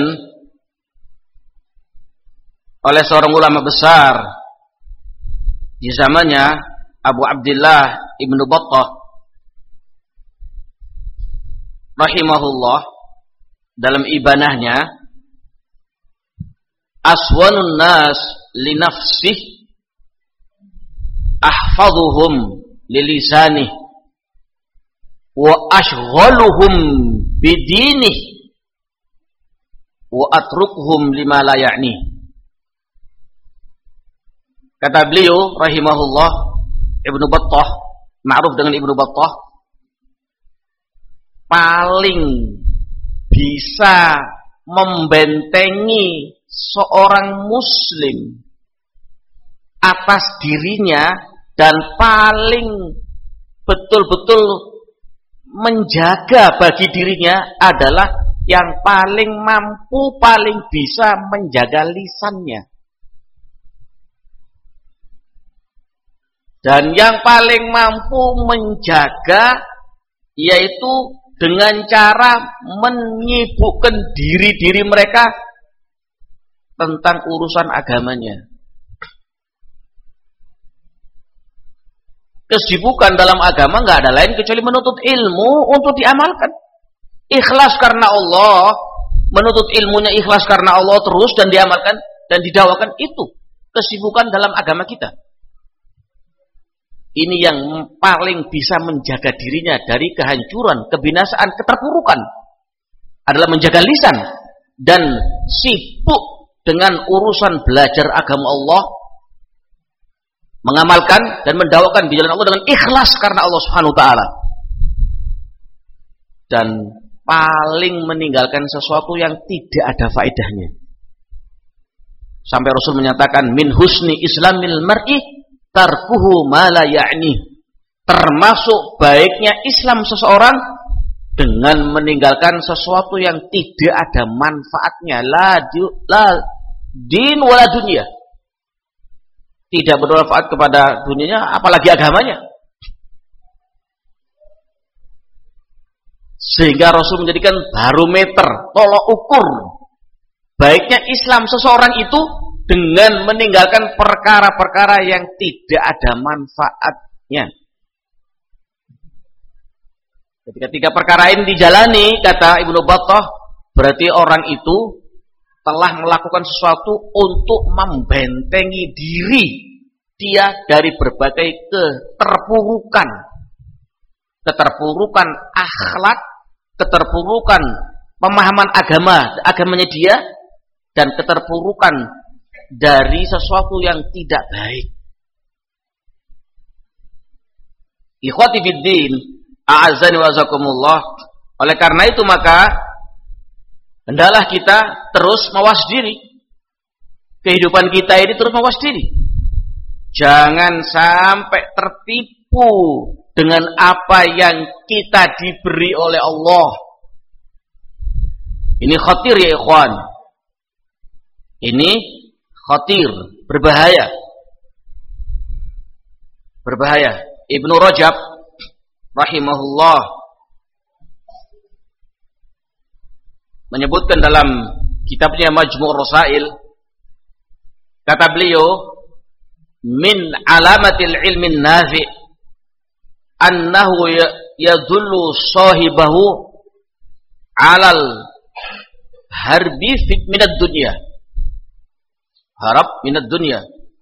oleh seorang ulama besar di zamannya, Abu Abdullah Ibnu Battah rahimahullah, dalam ibanahnya, aswanun nas li nafsih ahfazuhum lilisanih wa ashghaluhum bidinih wa atrukuhum lima la ya'ni. Kata beliau rahimahullah, Ibnu Battah, ma'ruf dengan Ibnu Battah, paling bisa membentengi seorang muslim atas dirinya dan paling betul-betul menjaga bagi dirinya adalah yang paling mampu, paling bisa menjaga lisannya. Dan yang paling mampu menjaga yaitu dengan cara menyibukkan diri-diri mereka tentang urusan agamanya. Kesibukan dalam agama nggak ada lain kecuali menuntut ilmu untuk diamalkan. Ikhlas karena Allah, menuntut ilmunya ikhlas karena Allah terus dan diamalkan dan didakwakan, itu kesibukan dalam agama kita. Ini yang paling bisa menjaga dirinya dari kehancuran, kebinasaan, keterpurukan adalah menjaga lisan dan sibuk dengan urusan belajar agama Allah, mengamalkan dan mendakwakan di jalan Allah dengan ikhlas karena Allah Subhanahu wa taala. Dan paling meninggalkan sesuatu yang tidak ada faedahnya. Sampai Rasul menyatakan, min husni islamil mar'i tarkuhu ma la ya'ni. Termasuk baiknya Islam seseorang dengan meninggalkan sesuatu yang tidak ada manfaatnya, la, di, la din wala dunia. Tidak bermanfaat kepada dunianya, apalagi agamanya. Sehingga Rasul menjadikan barometer, tolok ukur baiknya Islam seseorang itu dengan meninggalkan perkara-perkara yang tidak ada manfaatnya. Ketika tiga perkara ini dijalani, kata Ibnu Battah, berarti orang itu telah melakukan sesuatu untuk membentengi diri dia dari berbagai keterpurukan. Keterpurukan akhlak, keterpurukan pemahaman agama, agamanya dia, dan keterpurukan dari sesuatu yang tidak baik. Ikhwati fiddin, a'azzani wa azakumullah. Oleh karena itu maka hendaklah kita terus mawas diri. Kehidupan kita ini terus mawas diri. Jangan sampai tertipu dengan apa yang kita diberi oleh Allah. Ini khatir ya ikhwan. Ini khatir, berbahaya. Berbahaya. Ibnu Rajab rahimahullah menyebutkan dalam kitabnya Majmu' Rasail, kata beliau, min alamatil ilmin nafi' annahu yadullu sahibahu alal harbi fit minad dunya, harap minad dunya,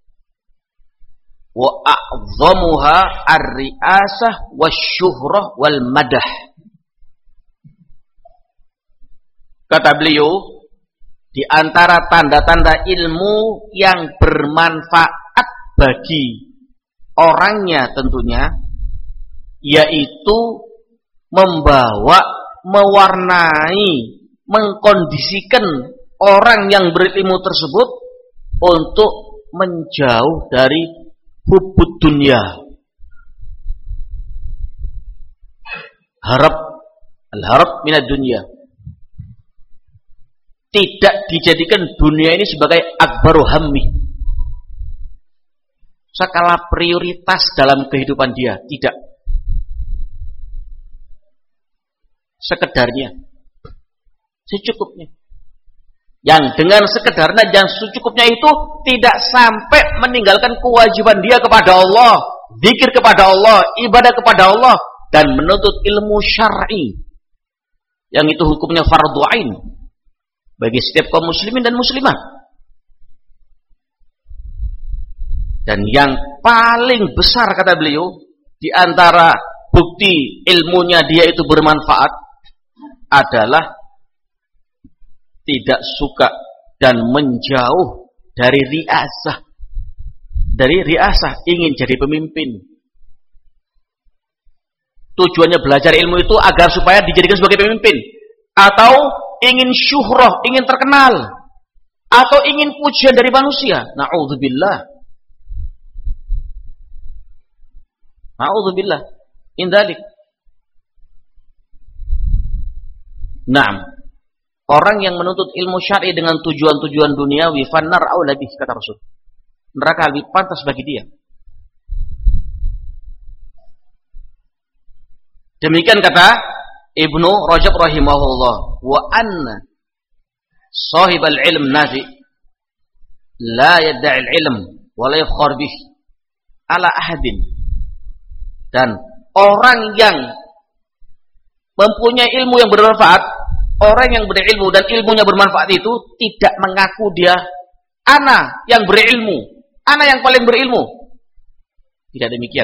wa a'zamuha ar-ri'asah wasyuhrah wal madah. kata beliau, di antara tanda-tanda ilmu yang bermanfaat bagi orangnya tentunya, yaitu membawa, mewarnai, mengkondisikan orang yang berilmu tersebut untuk menjauh dari hubbud dunia, harap, al-harap minad dunia, tidak dijadikan dunia ini sebagai akbaru hammi, skala prioritas dalam kehidupan dia, tidak, sekedarnya, secukupnya. Yang dengan sekedarnya dan secukupnya itu tidak sampai meninggalkan kewajiban dia kepada Allah, zikir kepada Allah, ibadah kepada Allah, dan menuntut ilmu syar'i yang itu hukumnya fardhu ain bagi setiap kaum muslimin dan muslimah. Dan yang paling besar, kata beliau, di antara bukti ilmunya dia itu bermanfaat adalah tidak suka dan menjauh dari riasah. Dari riasah, ingin jadi pemimpin. Tujuannya belajar ilmu itu agar supaya dijadikan sebagai pemimpin, atau ingin syuhrah, ingin terkenal, atau ingin pujian dari manusia. Na'udzubillah. Na'udzubillah min dzalik. Naam. Orang yang menuntut ilmu syar'i dengan tujuan-tujuan duniawi, fannar aula bih, kata Rasul. Neraka lebih pantas bagi dia. Demikian kata Ibnu Rajab rahimahullah, wa anna sahibal ilm nafi la yadda'i al-ilm wa la yafkhar bih ala ahadin. Dan orang yang mempunyai ilmu yang bermanfaat, orang yang berilmu dan ilmunya bermanfaat itu tidak mengaku dia ana yang berilmu, ana yang paling berilmu. Tidak demikian.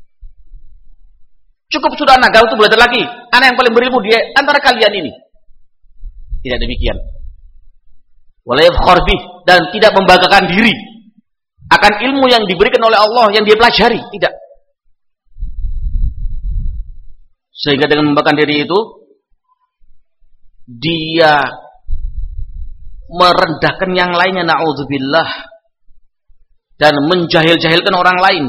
Cukup sudah ana, gak untuk belajar lagi. Ana yang paling berilmu dia antara kalian ini. Tidak demikian. Wala yafkhar bih, dan tidak membanggakan diri akan ilmu yang diberikan oleh Allah yang dia pelajari, tidak. Sehingga dengan membanggakan diri itu dia merendahkan yang lainnya, na'udzubillah, dan menjahil-jahilkan orang lain,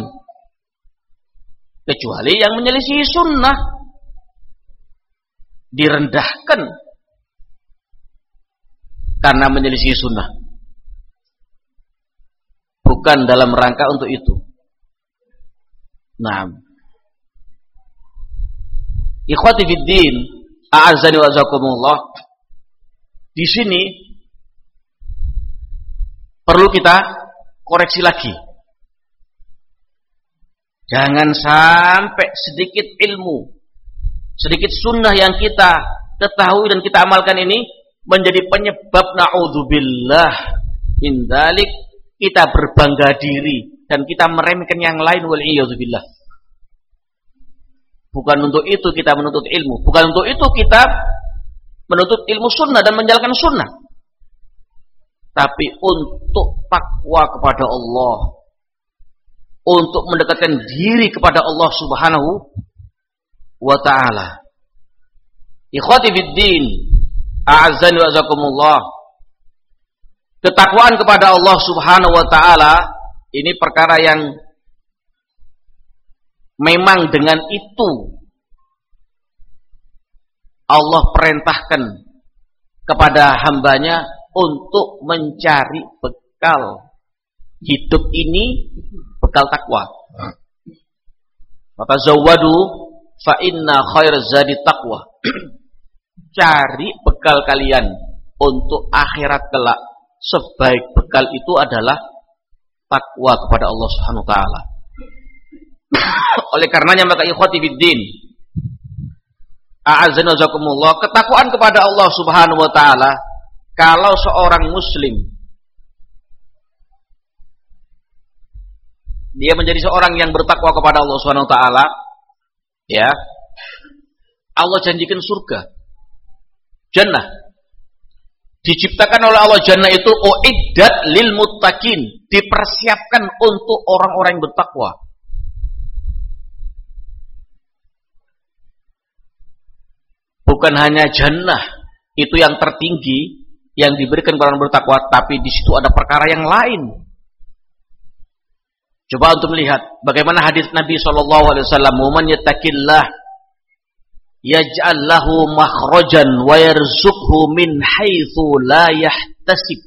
kecuali yang menyelisih sunnah direndahkan karena menyelisih sunnah, bukan dalam rangka untuk itu. Nah, ikhwati fiddin, a'azzani wa azakumullah, di sini perlu kita koreksi lagi. Jangan sampai sedikit ilmu, sedikit sunnah yang kita ketahui dan kita amalkan ini menjadi penyebab na'udzubillah min dzalik kita berbangga diri dan kita meremehkan yang lain, wal iyadzubillah. Bukan untuk itu kita menuntut ilmu, bukan untuk itu kita menuntut ilmu sunnah dan menjalankan sunnah, tapi untuk takwa kepada Allah, untuk mendekatkan diri kepada Allah Subhanahu wa ta'ala. Ikhwati fiddin, a'azzani wa azakumullah, ketakwaan kepada Allah Subhanahu wa ta'ala ini perkara yang memang dengan itu Allah perintahkan kepada hambanya untuk mencari bekal hidup ini, bekal takwa. Maka zawadu fa inna khair zadi taqwa. Cari bekal kalian untuk akhirat kelak. Sebaik bekal itu adalah takwa kepada Allah Subhanahu wa taala. Oleh karenanya maka ikhwati fiddin, a'azzana jazakumullah, ketakwaan kepada Allah Subhanahu wa taala, kalau seorang muslim dia menjadi seorang yang bertakwa kepada Allah Subhanahu wa taala, ya, Allah janjikan surga, jannah Diciptakan oleh Allah jannah itu uiddat lil muttaqin, dipersiapkan untuk orang-orang yang bertakwa. Bukan hanya jannah itu yang tertinggi yang diberikan kepada orang bertakwa, tapi di situ ada perkara yang lain. Coba untuk melihat bagaimana hadis Nabi shallallahu alaihi wasallam, "Man yattaqillah yaj'al lahu makhrajan wa yarzuqhu min haitsu la yahtasib."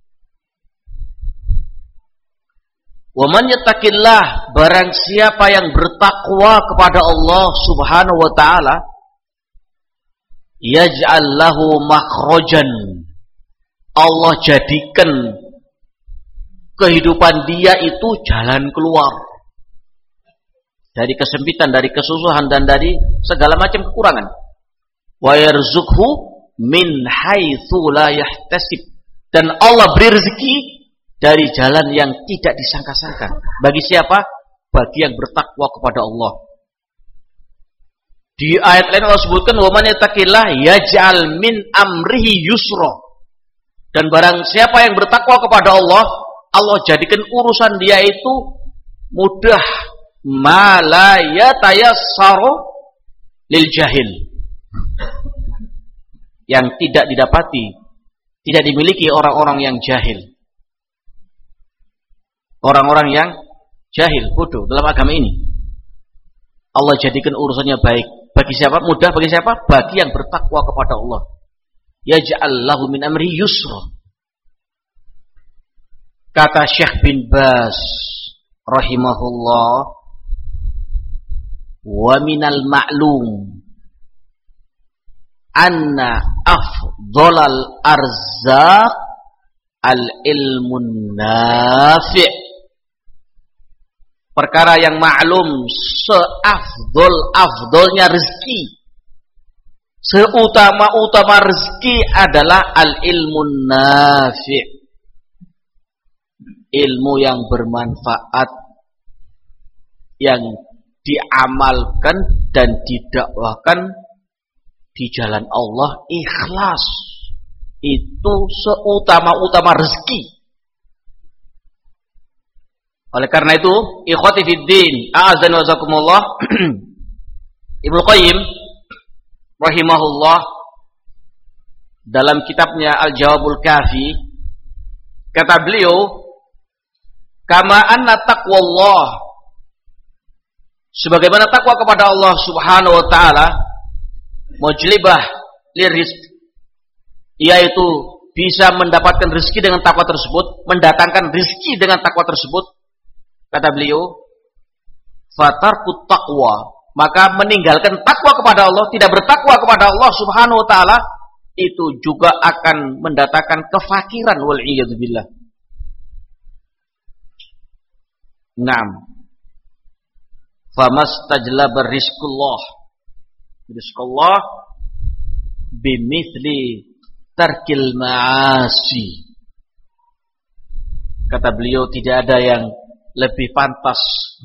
Wa man yattaqillah, barang siapa yang bertakwa kepada Allah Subhanahu wa taala, yaj'al lahu makhrajan, Allah jadikan kehidupan dia itu jalan keluar dari kesempitan, dari kesusahan, dan dari segala macam kekurangan. Wa yarzuqhu min haitsu la yahtasib, dan Allah beri rezeki dari jalan yang tidak disangka-sangka. Bagi siapa? Bagi yang bertakwa kepada Allah. Di ayat lain Allah sebutkan, wa man yattaqillah yaj'al min amrihi yusra, dan barang siapa yang bertakwa kepada Allah, Allah jadikan urusan dia itu mudah. Ma la yatayassaru lil jahil, yang tidak didapati, tidak dimiliki orang-orang yang jahil. Orang-orang yang jahil, bodoh dalam agama ini, Allah jadikan urusannya baik. Bagi siapa? Mudah bagi siapa? Bagi yang bertakwa kepada Allah. Yaj'al lahu min amri yusra. Kata Syekh bin Baz rahimahullah, wa minal ma'lum anna afdhalal arzaq al ilmun nafi'. Perkara yang maklum, seafdol-afdolnya rezeki, seutama-utama rezeki adalah al-ilmun nafi', ilmu yang bermanfaat, yang diamalkan dan didakwakan di jalan Allah ikhlas. Itu seutama-utama rezeki. Oleh karena itu, ikhwati fiddin, a'azzani wa jazakumullah, Ibnu Qayyim rahimahullah dalam kitabnya Al-Jawabul Kafi, kata beliau, kama anna taqwallah, sebagaimana takwa kepada Allah Subhanahu wa taala, mujlibah lirizq, yaitu bisa mendapatkan rezeki dengan takwa tersebut, mendatangkan rezeki dengan takwa tersebut. Kata beliau, fatarkut taqwa, maka meninggalkan takwa kepada Allah, tidak bertakwa kepada Allah Subhanahu wa taala, itu juga akan mendatangkan kefakiran, wal iyad billah. Naam. Famastajlaba rizqullah, rizqullah bimithli tarkil ma'asi. Kata beliau, tidak ada yang lebih pantas,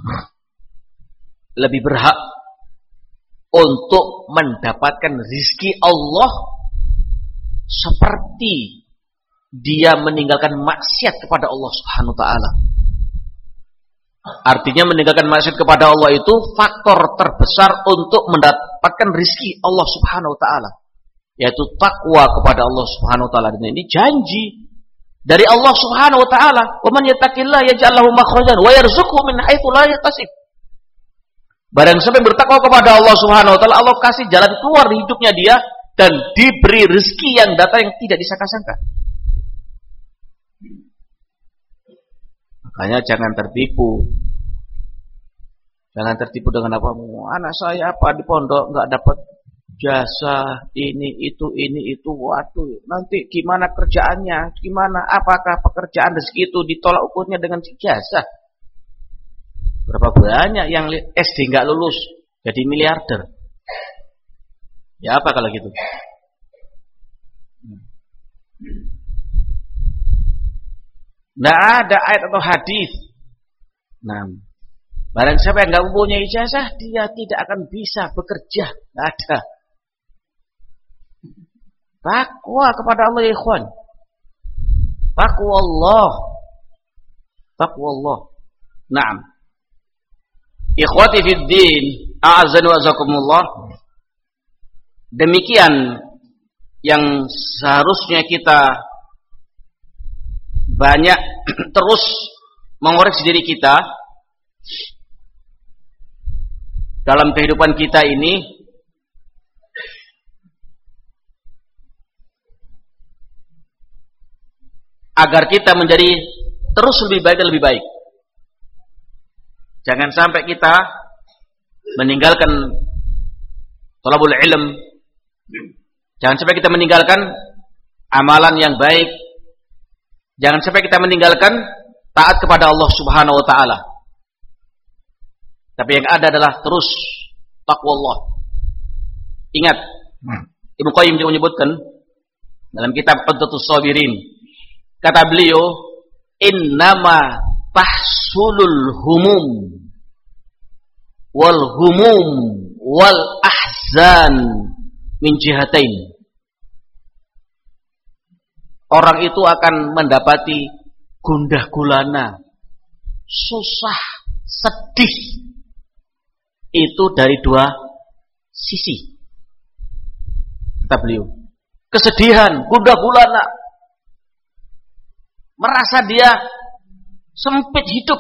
lebih berhak untuk mendapatkan rizki Allah seperti dia meninggalkan maksiat kepada Allah Subhanahu wa taala. Artinya meninggalkan maksiat kepada Allah itu faktor terbesar untuk mendapatkan rizki Allah Subhanahu wa taala, yaitu takwa kepada Allah Subhanahu wa taala. Dan ini janji dari Allah Subhanahu wa taala, "Wa man yattaqillah yaj'al lahu makhrajan wa yarzuqhu min haitsu la yahtasib." Barang siapa yang bertakwa kepada Allah Subhanahu wa taala, Allah kasih jalan keluar di hidupnya dia dan diberi rezeki yang datang yang tidak disangka-sangka. Makanya jangan tertipu. Jangan tertipu dengan apa? Anak saya apa di pondok enggak dapat jasa ini itu ini itu, waduh, nanti gimana kerjaannya, gimana, apakah pekerjaan rezeki itu ditolak ukurnya dengan jasa? Berapa banyak yang S D nggak lulus jadi miliarder? Ya apa kalau gitu? Nggak ada ayat atau hadis. Nah, barang siapa yang nggak mempunyai ijazah, dia tidak akan bisa bekerja. Nggak ada. Takwa kepada Allah ya ikhwan. Takwa Allah. Takwa Allah. Naam. Ikhwati fid din, a'azzani wa azakumullah. Demikian yang seharusnya kita banyak terus mengoreksi diri kita dalam kehidupan kita ini, agar kita menjadi terus lebih baik dan lebih baik. Jangan sampai kita meninggalkan thalabul ilm. Jangan sampai kita meninggalkan amalan yang baik. Jangan sampai kita meninggalkan taat kepada Allah Subhanahu wa taala. Tapi yang ada adalah terus takwa Allah. Ingat, Ibnu Qayyim juga menyebutkan dalam kitab Qaddatus Sabirin, kata beliau, innama tahsulul humum wal humum wal ahzan min jihatain. Orang itu akan mendapati gundah gulana, susah, sedih itu dari dua sisi. Kata beliau, kesedihan, gundah gulana, merasa dia sempit hidup,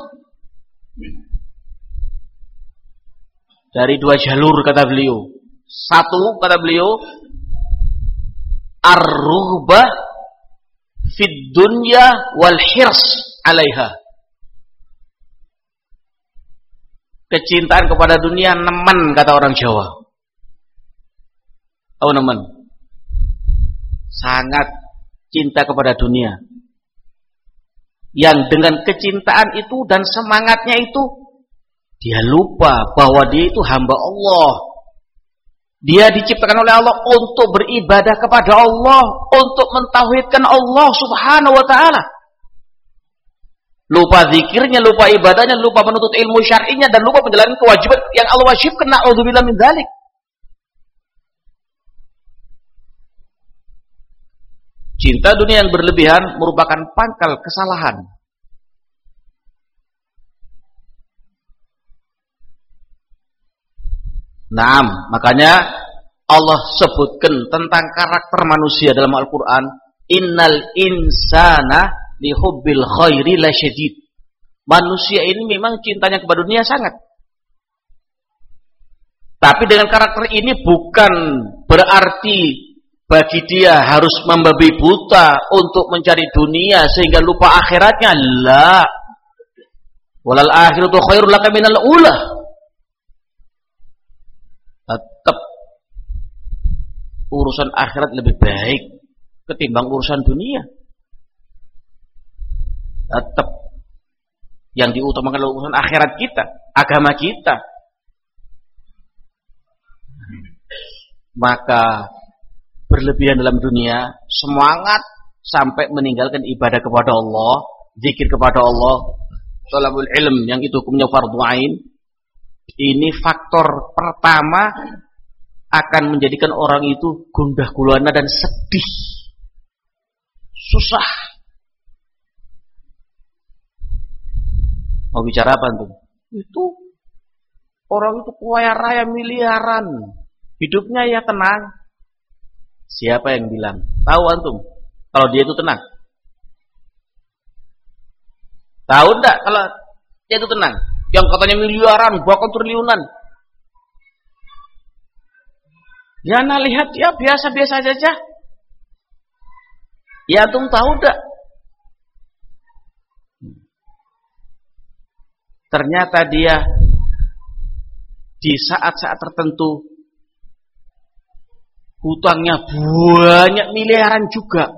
dari dua jalur kata beliau. Satu kata beliau, ar-rughbah fid dunya wal hirs 'alaiha. Kecintaan kepada dunia nemen kata orang Jawa. Oh nemen. Sangat cinta kepada dunia. Yang dengan kecintaan itu dan semangatnya itu, dia lupa bahwa dia itu hamba Allah. Dia diciptakan oleh Allah untuk beribadah kepada Allah, untuk mentauhidkan Allah Subhanahu wa taala. Lupa zikirnya, lupa ibadahnya, lupa menuntut ilmu syar'inya, dan lupa menjalankan kewajiban yang Allah wajibkan. Na'udzubillah min dzalik. Cinta dunia yang berlebihan merupakan pangkal kesalahan. Naam, makanya Allah sebutkan tentang karakter manusia dalam Al-Quran. Innal insana lihubbil khairi lasyadid. Manusia ini memang cintanya kepada dunia sangat. Tapi dengan karakter ini bukan berarti bagi dia harus membabi buta untuk mencari dunia sehingga lupa akhiratnya. La. Walal akhiratu khairul laka minal ula. Tetap urusan akhirat lebih baik ketimbang urusan dunia. Tetap yang diutamakan adalah urusan akhirat kita, agama kita. Maka berlebihan dalam dunia, semangat sampai meninggalkan ibadah kepada Allah, zikir kepada Allah, thalabul ilm yang itu hukumnya fardhu ain. Ini faktor pertama akan menjadikan orang itu gundah gulana dan sedih, susah. Mau bicara apa tuh? Itu orang itu kaya raya miliaran, hidupnya ya tenang. Siapa yang bilang? Tahu antum kalau dia itu tenang? Tahu enggak kalau dia itu tenang? Yang katanya miliaran, bahkan triliunan. Ya, nah lihat dia biasa-biasa saja. Ya, antum tahu enggak? Ternyata dia di saat-saat tertentu hutangnya banyak miliaran juga.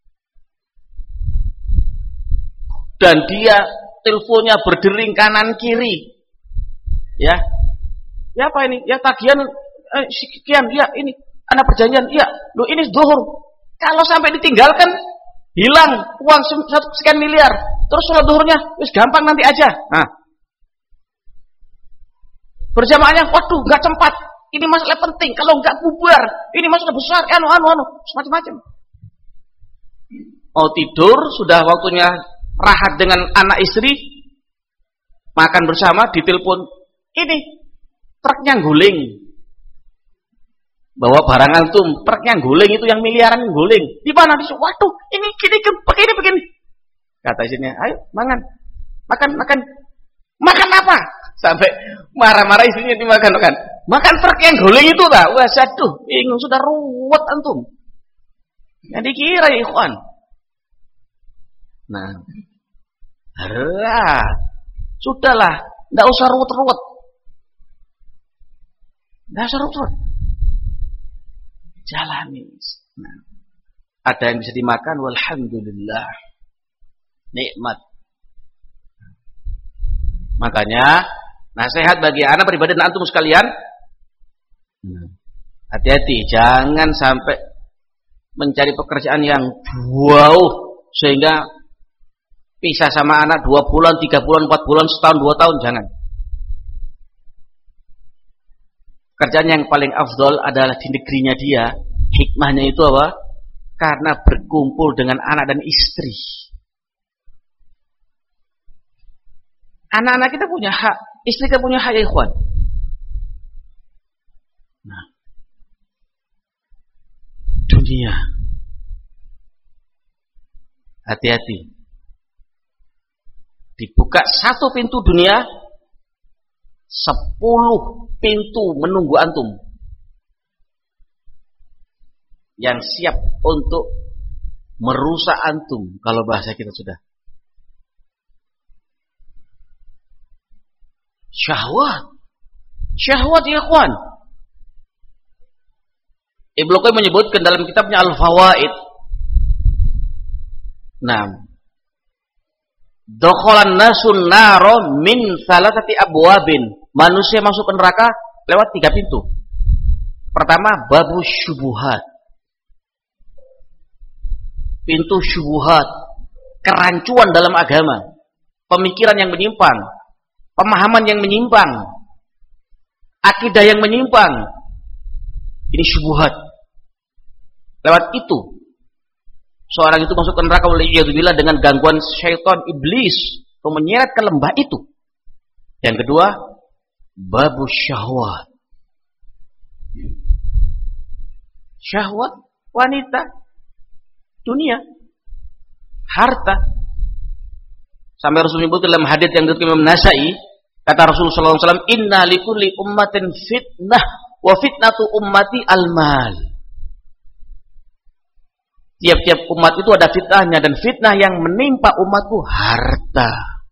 Dan dia teleponnya berdering kanan kiri. Ya. Ya apa ini? Ya tagihan eh, sekian. Ya ini anak perjanjian. Ya, lo ini zuhur. Kalau sampai ditinggalkan hilang uang satu sekian miliar. Terus sholat zuhurnya wis gampang nanti aja. Nah. Berjamaahnya waduh enggak sempat. ini masalah penting, kalau enggak bubar, ini masalah besar, anu anu anu, semacam-macam. Mau tidur, sudah waktunya rahat dengan anak istri, makan bersama, ditelepon, ini truknya guling, bawa barang antum, truknya guling itu yang miliaran guling, di mana? Di waduh, ini gini begini begini. Kata istrinya, ayo makan, makan makan, makan apa? Sampai marah-marah istrinya dimakan makan, makan truk yang guling itu tak? Wah, aduh, bingung sudah ruwet antum. Yang dikira ya ikhwan. Nah, alah, sudahlah, tidak usah ruwet-ruwet, tidak usah ruwet. Jalani. Nah, ada yang bisa dimakan, walhamdulillah, nikmat. Makanya, nasihat bagi anak pribadi dan antum sekalian, hati-hati, jangan sampai mencari pekerjaan yang wow sehingga pisah sama anak dua bulan, tiga bulan, empat bulan, setahun, dua tahun, jangan. Kerjaan yang paling afdol adalah di negerinya dia. Hikmahnya itu apa? Karena berkumpul dengan anak dan istri. Anak-anak kita punya hak, istri kita punya hak, ya ikhwan. Nah, dunia, hati-hati. Dibuka satu pintu dunia, sepuluh pintu menunggu antum yang siap untuk merusak antum, kalau bahasa kita sudah. Syahwat, syahwat ya ikhwan. Ibnu Qayyim menyebutkan dalam kitabnya Al-Fawaid. Nah, dakhalan nasun naro min salasati abwabin. Manusia masuk ke neraka lewat tiga pintu. Pertama, babu syubuhat. Pintu syubuhat, kerancuan dalam agama, pemikiran yang menyimpang, pemahaman yang menyimpang, akidah yang menyimpang. Ini syubuhat. Lewat itu seorang itu masuk ke neraka waliyadzubillah dengan gangguan syaitan iblis untuk menyeret ke lembah itu. Yang kedua, babu syahwat. Syahwat wanita, dunia, harta. Sampai Rasul menyebut dalam hadits yang diriwayatkan Imam Nasa'i, kata Rasulullah sallallahu alaihi wasallam, "Inna likulli ummatin fitnah wa fitnatu ummati al-mal." Tiap-tiap umat itu ada fitnahnya, dan fitnah yang menimpa umatku harta.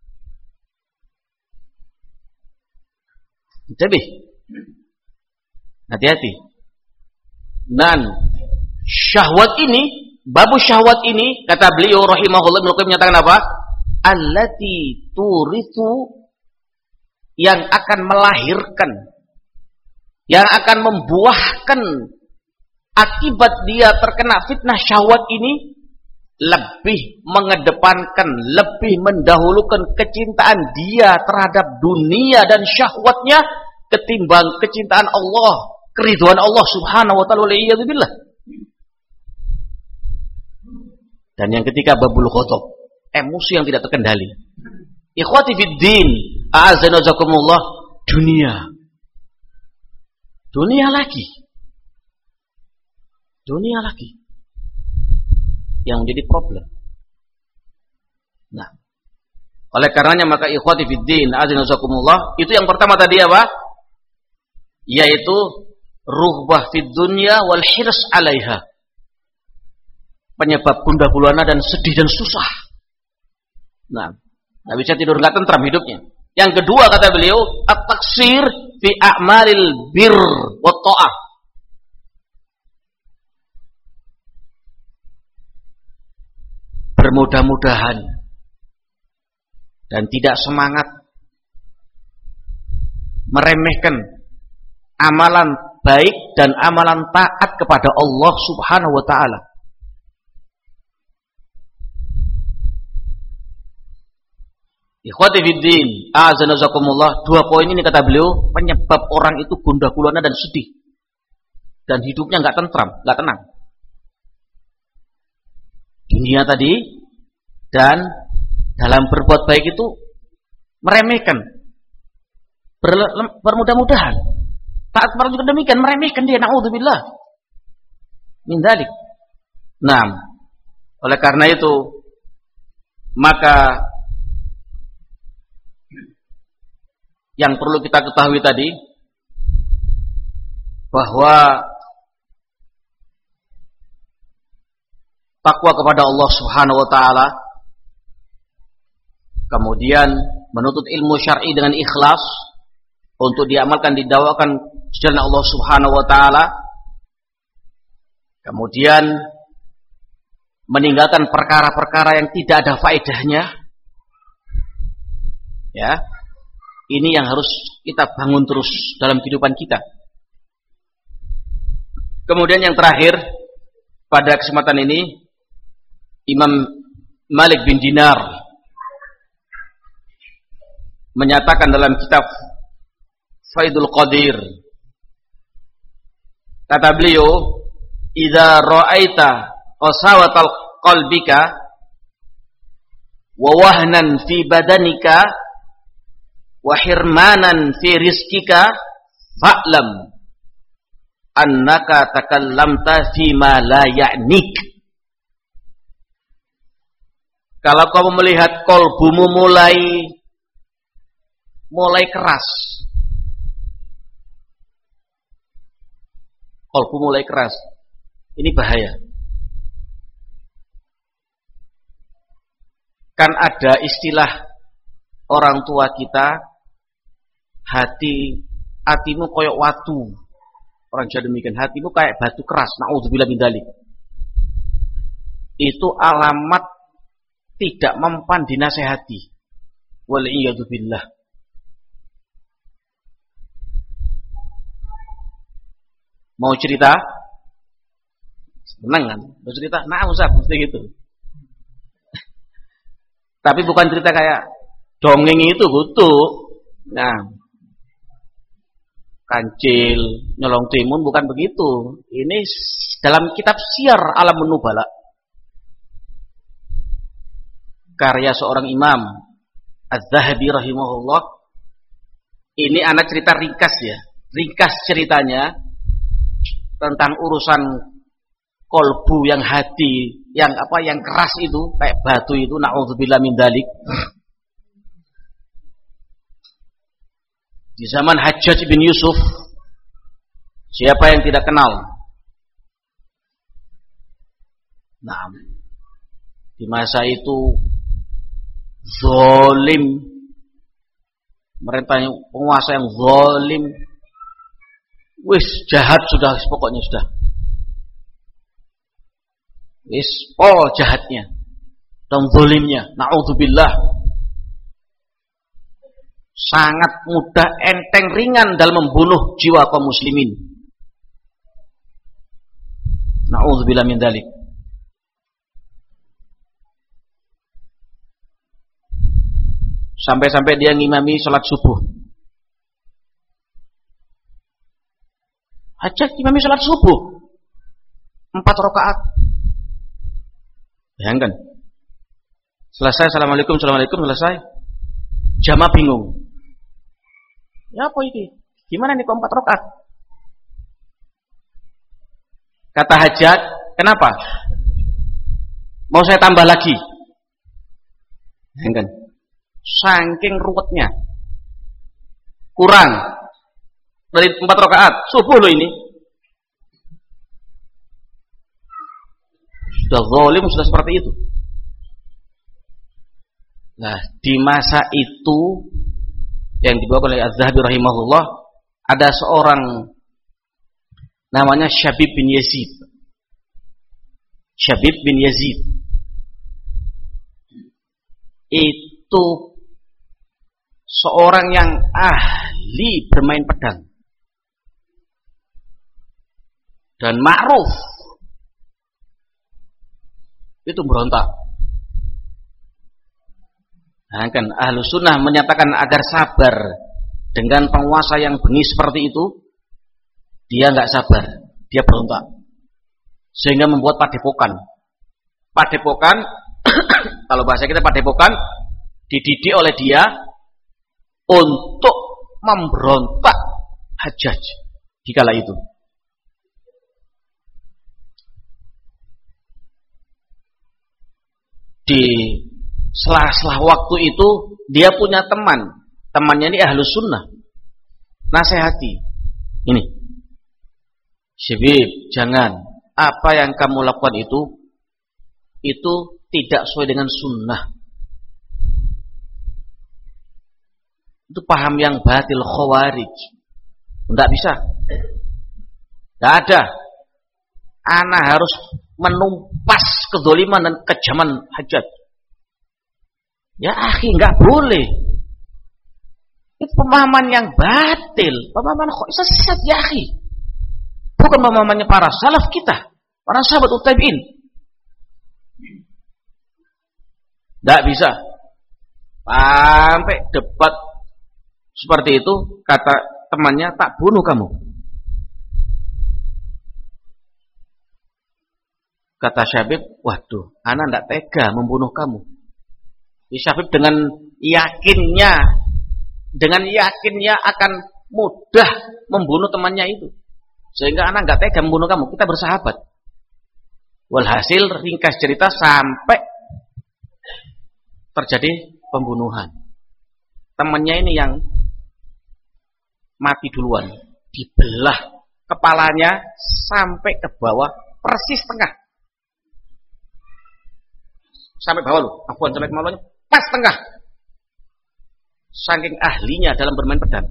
Jadi, hati-hati. Dan syahwat ini, babu syahwat ini, kata beliau rahimahullah, beliau menyatakan apa? Allati turithu, yang akan melahirkan, yang akan membuahkan akibat dia terkena fitnah syahwat ini, lebih mengedepankan, lebih mendahulukan kecintaan dia terhadap dunia dan syahwatnya ketimbang kecintaan Allah, keridhaan Allah subhanahu wa ta'ala waliyadzubillah. Dan yang ketiga, babul ghadab, emosi yang tidak terkendali. Ikhwati fiddin, a'azzana jazakumullah, dunia. Dunia lagi. Dunia lagi. Yang menjadi problem. Nah, oleh karenanya maka ikhwati fiddin, a'azzana jazakumullah, itu yang pertama tadi apa? Yaitu rughbah fid dunya wal hirs 'alaiha. Penyebab gundah gulana dan sedih dan susah. Nah, enggak bisa tidur, enggak tentram hidupnya. Yang kedua kata beliau, at-taksir fi a'malil bir wa ta'ah. Bermudah-mudahan dan tidak semangat meremehkan amalan baik dan amalan taat kepada Allah subhanahu wa ta'ala. Ikhwati fiddin, a'azanazakumullah, dua poin ini kata beliau penyebab orang itu gundah gulana dan sedih dan hidupnya nggak tentram, nggak tenang. Dunia tadi dan dalam berbuat baik itu meremehkan, bermudah-mudahan. Taat para juga demikian, meremehkan dia, naudzubillah min dzalik. Nah, oleh karena itu maka yang perlu kita ketahui tadi bahwa takwa kepada Allah Subhanahu wa taala, kemudian menuntut ilmu syar'i dengan ikhlas untuk diamalkan, didakwakan di jalan Allah Subhanahu wa taala, kemudian meninggalkan perkara-perkara yang tidak ada faedahnya, ya, ini yang harus kita bangun terus dalam kehidupan kita. Kemudian yang terakhir pada kesempatan ini, Imam Malik bin Dinar menyatakan dalam kitab Faidul Qadir, kata beliau, "Idza ra'aita qasawatal qalbika wa wahnan fi badanika wa hirmanan fi rizkika fa'lam annaka takallamta fi ma la ya'nik." Kalau kau melihat kolbumu mulai mulai keras, kolbu mulai keras, ini bahaya. Kan ada istilah orang tua kita, hati hatimu koyok watu. Orang Jawa demikian, hatimu kayak batu keras. Nauzubillah min dzalik. Itu alamat tidak mempan dinasehati. Wal iyadu billah. Mau cerita? Senang kan? Mau cerita? Nah, Ustaz, mesti gitu. Tapi bukan cerita kayak dongeng itu, butuh. Nah, kancil, nyolong timun, bukan begitu. Ini dalam kitab Syiar Alamun Nubala, karya seorang imam Az-Zahabi rahimahullah. Ini anak cerita ringkas ya. Ringkas ceritanya tentang urusan kolbu yang hati, yang apa, yang keras itu, kayak batu itu, na'udzubillah min dzalik. Di zaman Hajjaj bin Yusuf, siapa yang tidak kenal? Nah, di masa itu zalim, merintah penguasa yang zalim, wis jahat sudah, pokoknya sudah. Wis, oh jahatnya dan zalimnya, na'udzubillah. Sangat mudah, enteng, ringan dalam membunuh jiwa kaum muslimin. Na'udzubillah min dzalik. Sampai-sampai dia ngimami sholat subuh. Hajat ngimami sholat subuh empat rakaat. Bayangkan. Selesai, assalamualaikum, assalamualaikum, selesai. Jamaah bingung. Ya apa ini? Gimana nih kok empat rakaat? Kata Hajat, kenapa? Mau saya tambah lagi. Bayangkan. Saking ruwetnya, kurang dari empat rakaat subuh loh ini. Sudah zalim, sudah seperti itu. Nah, di masa itu yang dibawa oleh Az-Zahabi rahimahullah, ada seorang namanya Syabib bin Yazid. Syabib bin Yazid itu seorang yang ahli bermain pedang dan ma'ruf. Itu berontak. Nah, kan Ahlus Sunnah menyatakan agar sabar dengan penguasa yang bengis seperti itu. Dia nggak sabar, dia berontak, sehingga membuat padepokan. Padepokan, kalau bahasa kita padepokan, dididik oleh dia untuk memberontak Hajjaj di kala itu. Di selah-selah waktu itu dia punya teman, temannya ini Ahlus Sunnah, nasihati, ini, Syabib, jangan, apa yang kamu lakukan itu itu tidak sesuai dengan sunnah. Itu paham yang batil khawarij. Tidak bisa. Tidak ada. Ana harus menumpas kedoliman dan kejaman Hajjaj. Ya akhi, nggak boleh. Itu pemahaman yang batil, pemahaman kok sesat ya akhi. Bukan pemahamannya para salaf kita, para sahabat tabi'in. Tidak bisa. Sampai debat seperti itu, kata temannya, tak bunuh kamu. Kata Syabib, waduh, ana tidak tega membunuh kamu. Syabib dengan yakinnya, dengan yakinnya akan mudah membunuh temannya itu. Sehingga anak nggak tega membunuh kamu, kita bersahabat. Walhasil ringkas cerita sampai terjadi pembunuhan. Temannya ini yang mati duluan, dibelah kepalanya sampai ke bawah, persis tengah. Sampai bawah loh, afwan, sampai ke bawahnya, pas tengah. Saking ahlinya dalam bermain pedang.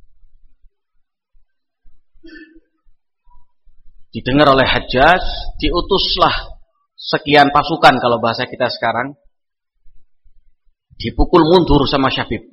Didengar oleh Hajjaj, diutuslah sekian pasukan kalau bahasa kita sekarang, dipukul mundur sama Syabib.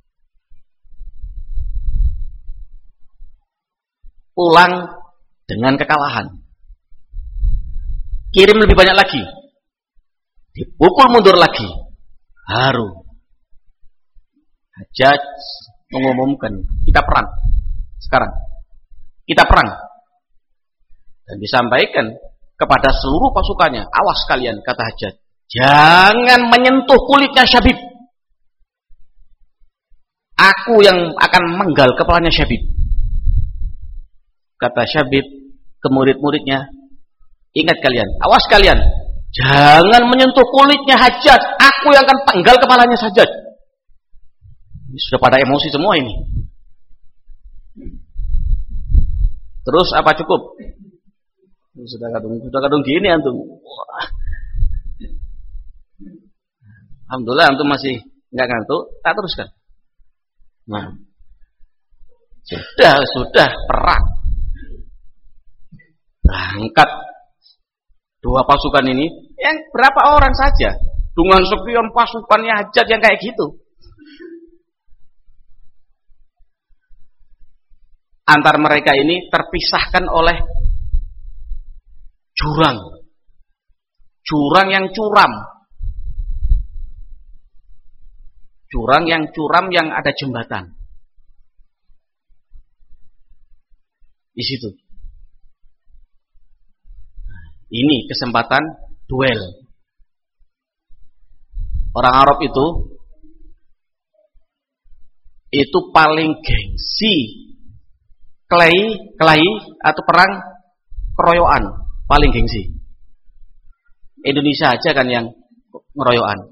Pulang dengan kekalahan. Kirim lebih banyak lagi. Dipukul mundur lagi. Haru. Hajjaj mengumumkan, kita perang. Sekarang. Kita perang. Dan disampaikan kepada seluruh pasukannya, awas kalian, kata Hajjaj, jangan menyentuh kulitnya Syabib. Aku yang akan menggal kepalanya Syabib. Kata Syabib ke murid-muridnya, ingat kalian, awas kalian, jangan menyentuh kulitnya Hajjaj, aku yang akan penggal kepalanya Hajjaj. Ini sudah pada emosi semua ini. Terus apa cukup? Sudah kadung, sudah kadung gini antum. Wah. Alhamdulillah antum masih nggak ngantuk, tak teruskan. Nah, sudah sudah perang. Berangkat dua pasukan ini, yang berapa orang saja? Dengan sekian pasukannya Hajjaj yang kayak gitu. Antar mereka ini terpisahkan oleh jurang. Jurang yang curam. Jurang yang curam yang ada jembatan. Di situ. Ini kesempatan duel. Orang Arab itu itu paling gengsi kelahi, kelahi atau perang keroyokan, paling gengsi. Indonesia aja kan yang ngeroyokan.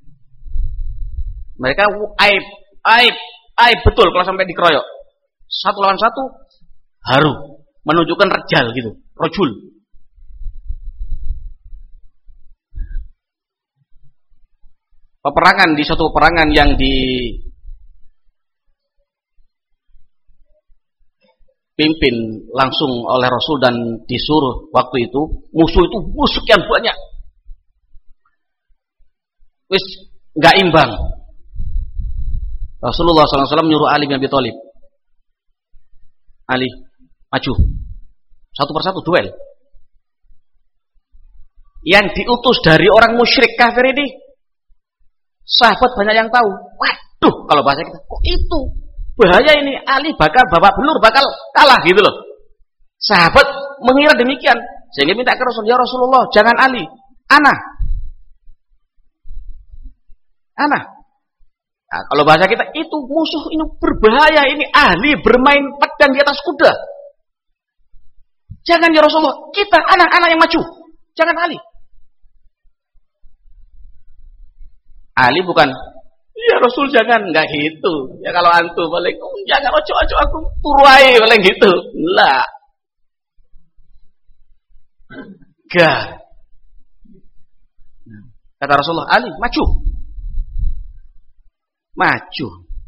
Mereka aib, aib, aib betul kalau sampai dikeroyok. Satu lawan satu haru, menunjukkan rejal gitu, rojul. Peperangan di suatu peperangan yang dipimpin langsung oleh Rasul dan disuruh waktu itu, musuh itu musuh sekian banyak. Wis nggak imbang. Rasulullah shallallahu alaihi wasallam nyuruh Ali bin Abi Thalib. Ali, maju. Satu persatu duel. Yang diutus dari orang musyrik kafir ini Sahabat banyak yang tahu. Waduh, kalau bahasa kita, kok itu? Bahaya ini, Ali bakal babak belur, bakal kalah gitu loh. Sahabat mengira demikian. Sehingga minta ke Rasul, ya Rasulullah, jangan Ali. Ana. Ana. Nah, kalau bahasa kita, itu musuh ini berbahaya. Ini ahli bermain pedang di atas kuda. Jangan ya Rasulullah, kita anak-anak yang maju. Jangan Ali. Ali bukan, ya Rasul jangan, enggak gitu. Ya kalau antum paling, oh, jangan ojo-ojo aku turuai paling gitu. Lah. Enggak. Kata Rasulullah, Ali maju. Maju.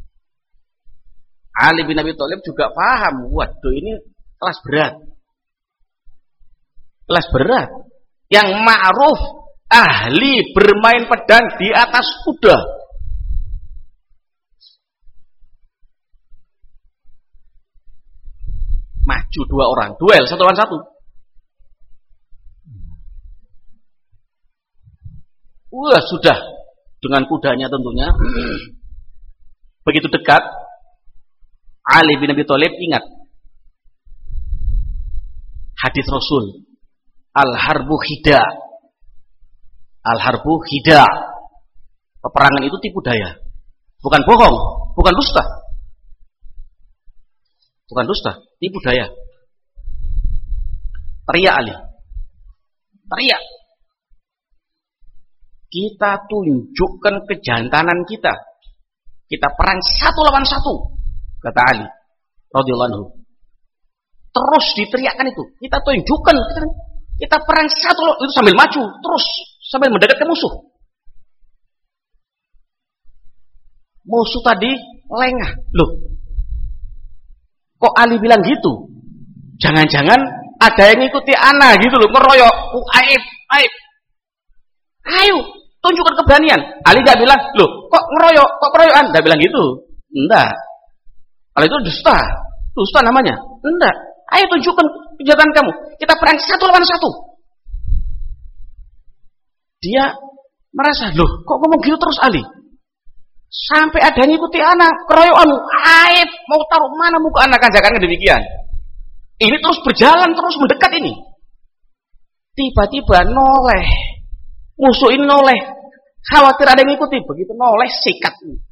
Ali bin Abi Thalib juga paham, waduh ini kelas berat. Kelas berat. Yang ma'ruf ahli bermain pedang di atas kuda. Maju dua orang, duel satu lawan satu. Wah, sudah dengan kudanya tentunya. Begitu dekat, Ali bin Abi Thalib ingat hadis Rasul, al-harbu khida. Al-harbu khida. Peperangan itu tipu daya. Bukan bohong, bukan dusta. Bukan dusta, tipu daya. Teriak Ali. Teriak. Kita tunjukkan kejantanan kita. Kita perang satu lawan satu, kata Ali radhiyallahu anhu. Terus diteriakkan itu. Kita tunjukkan, kita, kita perang satu itu sambil maju, terus sambil mendekat ke musuh. Musuh tadi lengah. Loh, kok Ali bilang gitu? Jangan-jangan ada yang ngikuti ana gitu loh, ngeroyok. Uh, aib, aib. Ayo, tunjukkan keberanian. Ali gak bilang, loh, kok ngeroyok, kok keroyokan? Gak bilang gitu. Enggak. Kalau itu dusta. Dusta namanya. Enggak. Ayo tunjukkan kejahatan kamu. Kita perang satu lawan satu. Dia merasa, loh, kok ngomong gitu terus Ali? Sampai ada yang ngikuti anak, keroyokan, aib, mau taruh mana muka anak, ajakannya demikian. Ini terus berjalan, terus mendekat ini. Tiba-tiba noleh. Musuh ini noleh. Khawatir ada yang ngikuti. Begitu noleh, sikat.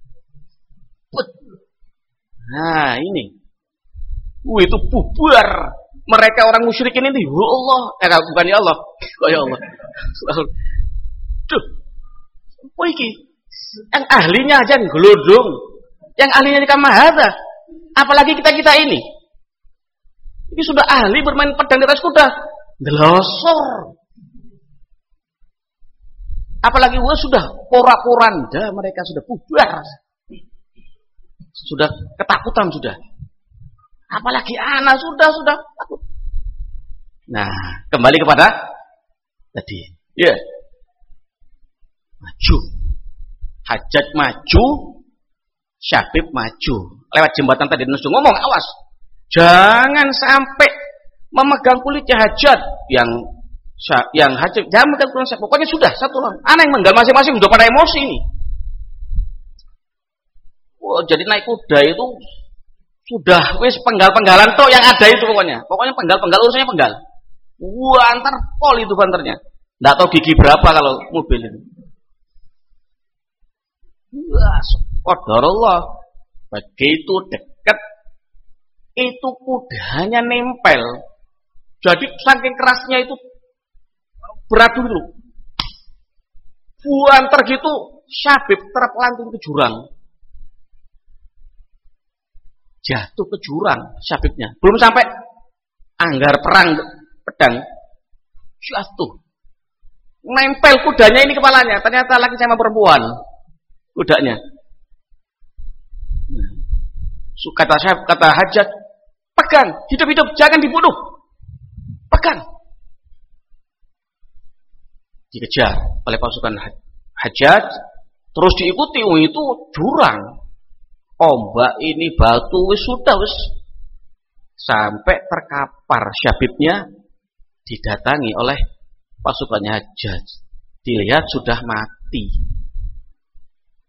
Nah, ini. Uh, itu bubar. Mereka orang musyrikin ini, ya Allah. Eh, bukan ya Allah. Kok ya Allah. Duh. Apa iki? Yang ahlinya aja ngelodong. Yang ahlinya di kamahada. Apalagi kita-kita ini. Ini sudah ahli bermain pedang di atas kuda. Gelosor. Apalagi wah sudah pora-poranda, mereka sudah bubar. Sudah ketakutan sudah. Apalagi anak sudah sudah takut. Nah, kembali kepada tadi. Ya. Yeah. Maju. Hajat maju, Syabib maju. Lewat jembatan tadi Nusu ngomong, awas. Jangan sampai memegang kulitnya Hajat yang yang Hajat, jangan memegang kulitnya. Pokoknya sudah satu lawan. Anak yang menggal masing-masing udah pada emosi ini. Oh, jadi naik kuda itu sudah wis penggal-penggalan toh yang ada itu pokoknya. Pokoknya penggal-penggal urusannya penggal. Wah, antar pol itu banternya. Enggak tahu gigi berapa kalau mobil ini. Wah, qadarullah. Begitu dekat itu kudanya nempel. Jadi saking kerasnya itu berat dulu. Buantar gitu Syabib terpelanting ke jurang. Jatuh ke jurang Syabibnya. Belum sampai anggar perang pedang. Jatuh. Nempel kudanya ini kepalanya. Ternyata laki sama perempuan. Kudanya. Kata Syabib, kata Hajat, pegang, hidup-hidup, jangan dibunuh. Pegang. Dikejar oleh pasukan Hajat, terus diikuti, oh itu jurang. Ombak ini batu wis sudah wis sampai terkapar Syabibnya didatangi oleh pasukannya Hajat. Dilihat sudah mati.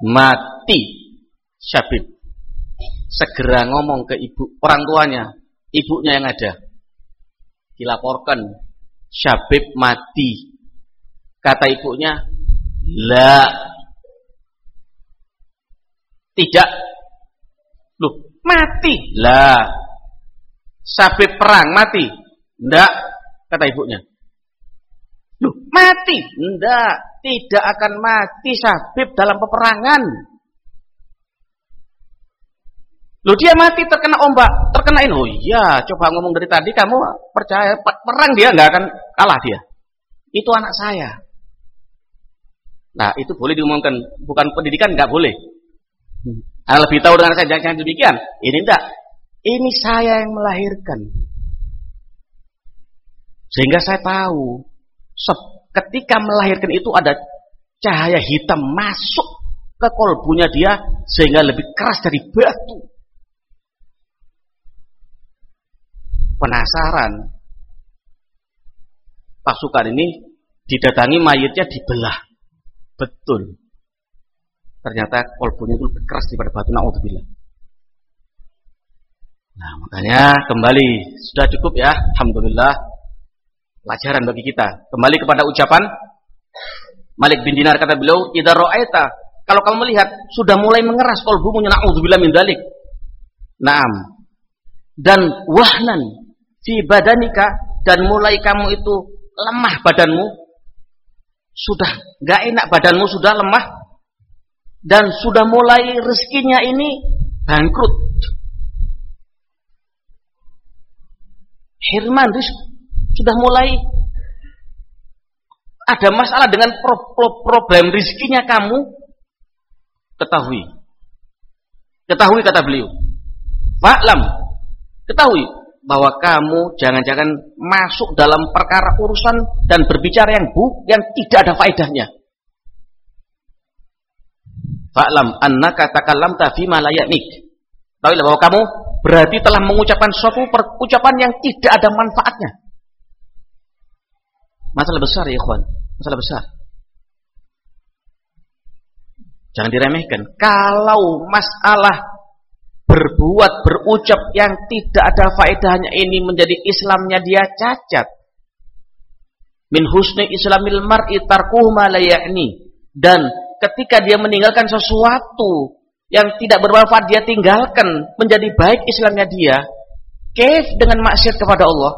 mati Syabib, segera ngomong ke ibu, orang tuanya, ibunya yang ada. Dilaporkan Syabib mati. Kata ibunya, la, tidak. Loh, mati. La, Syabib perang mati. Enggak, kata ibunya. Loh, mati. Enggak, tidak akan mati Syabib dalam peperangan. Loh, dia mati terkena ombak, terkenain. Oh iya, coba ngomong dari tadi kamu percaya perang dia nggak akan kalah dia. Itu anak saya. Nah, itu boleh diumumkan, bukan pendidikan nggak boleh. Anda lebih tahu dengan saya, jangan demikian. Ini enggak. Ini saya yang melahirkan. Sehingga saya tahu ketika melahirkan itu ada cahaya hitam masuk ke kolbunya dia sehingga lebih keras dari batu. Penasaran, pasukan ini didatangi, mayatnya dibelah. Betul, ternyata kolbunya itu lebih keras daripada batu. Na'udzubillah. Nah, makanya kembali, sudah cukup ya, alhamdulillah, pelajaran bagi kita. Kembali kepada ucapan Malik bin Dinar, kata beliau, idza ra'aita, kalau kamu melihat sudah mulai mengeras kolbumu, na'udzubillah min dzalik. Naam. Dan wahnan fi badanika, dan mulai kamu itu lemah badanmu, sudah gak enak badanmu, sudah lemah, dan sudah mulai rezekinya ini bangkrut, hirman, sudah mulai ada masalah dengan pro pro problem rezekinya kamu, ketahui, ketahui kata beliau, fa'lam, ketahui bahwa kamu jangan-jangan masuk dalam perkara urusan dan berbicara yang bu, yang tidak ada faedahnya. Fa'lam annaka takallamta fima la ya'nik. Tahuilah bahwa kamu berarti telah mengucapkan suatu ucapan yang tidak ada manfaatnya. Masalah besar ya ikhwan, masalah besar. Jangan diremehkan. Kalau masalah berbuat, berucap yang tidak ada faedahnya ini menjadi Islamnya dia cacat. Min husni islamil mar'i tarkuhu ma la ya'ni. Dan ketika dia meninggalkan sesuatu yang tidak bermanfaat, dia tinggalkan, menjadi baik Islamnya dia. Kaif dengan maksiat kepada Allah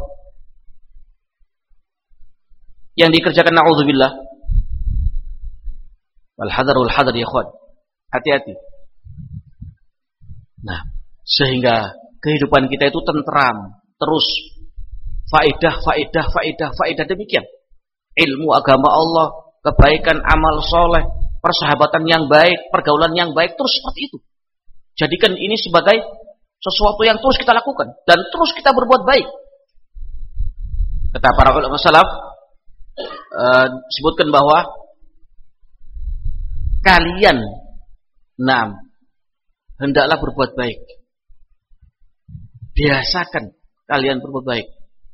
yang dikerjakan, na'udzubillah. Wal hadarul hadar ya ikhwan. Hati-hati. Nah, sehingga kehidupan kita itu tentram, terus faedah, faedah, faedah, faedah, demikian. Ilmu agama Allah, kebaikan, amal soleh, persahabatan yang baik, pergaulan yang baik, terus seperti itu. Jadikan ini sebagai sesuatu yang terus kita lakukan dan terus kita berbuat baik. Kata para ulama salaf, uh, sebutkan bahwa kalian, nah, hendaklah berbuat baik. Biasakan kalian berbuat baik.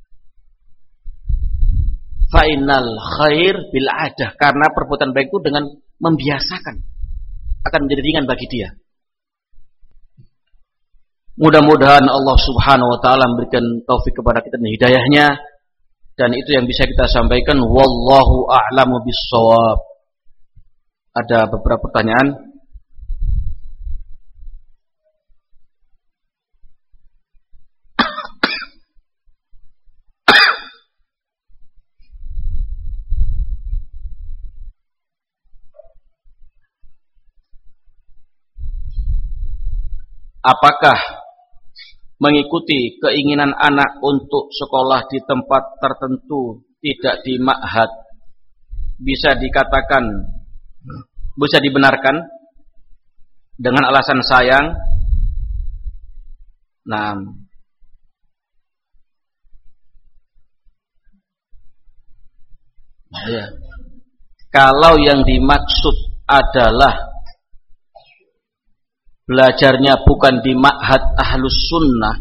Fainal khair bil adah, karena perbuatan baik itu dengan membiasakan akan menjadi ringan bagi dia. Mudah-mudahan Allah Subhanahu wa taala memberikan taufik kepada kita dan hidayahnya, dan itu yang bisa kita sampaikan. Wallahu a'lamu bissawab. Ada beberapa pertanyaan. Apakah mengikuti keinginan anak untuk sekolah di tempat tertentu, tidak di ma'had, bisa dikatakan, bisa dibenarkan dengan alasan sayang? Nah, nah ya. Kalau yang dimaksud adalah belajarnya bukan di ma'had ahlus sunnah,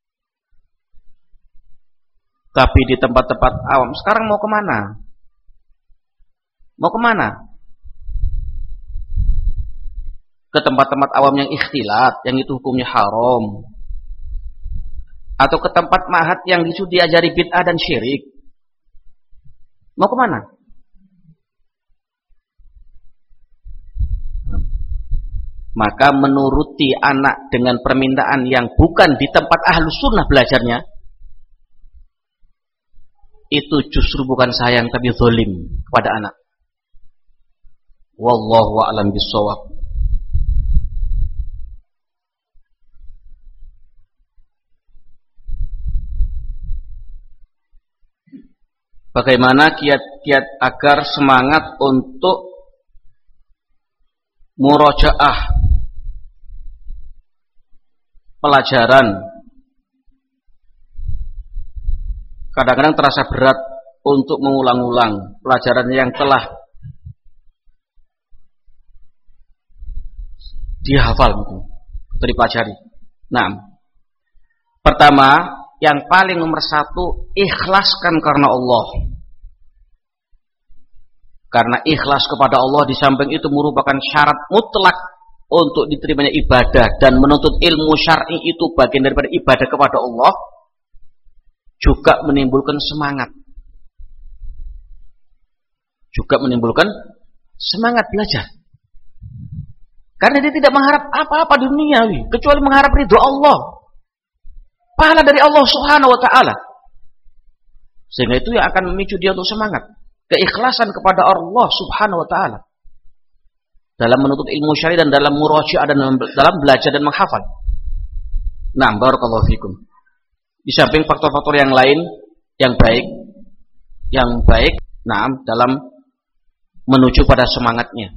tapi di tempat-tempat awam. Sekarang mau kemana? Mau kemana? ke tempat-tempat awam yang ikhtilat, yang itu hukumnya haram, atau ke tempat ma'had yang itu diajari bid'ah dan syirik, mau kemana? Maka menuruti anak dengan permintaan yang bukan di tempat ahlus sunnah belajarnya, itu justru bukan sayang tapi zalim kepada anak. Wallahu a'lam bissawab. Bagaimana kiat-kiat agar semangat untuk murojaah pelajaran? Kadang-kadang terasa berat untuk mengulang-ulang pelajaran yang telah dihafal gitu, atau dipelajari. Nah, pertama, yang paling nomor satu, ikhlaskan karena Allah. Karena ikhlas kepada Allah di samping itu merupakan syarat mutlak untuk diterimanya ibadah, dan menuntut ilmu syar'i itu bagian daripada ibadah kepada Allah, juga menimbulkan semangat. Juga menimbulkan semangat belajar. Karena dia tidak mengharap apa-apa duniawi kecuali mengharap ridho Allah, pahala dari Allah Subhanahu wa taala. Sehingga itu yang akan memicu dia untuk semangat, keikhlasan kepada Allah Subhanahu wa taala dalam menuntut ilmu syar'i dan dalam murajaah dan dalam belajar dan menghafal. Nah, barakallahu fikum. Di samping faktor-faktor yang lain yang baik, yang baik, nah, dalam menuju pada semangatnya.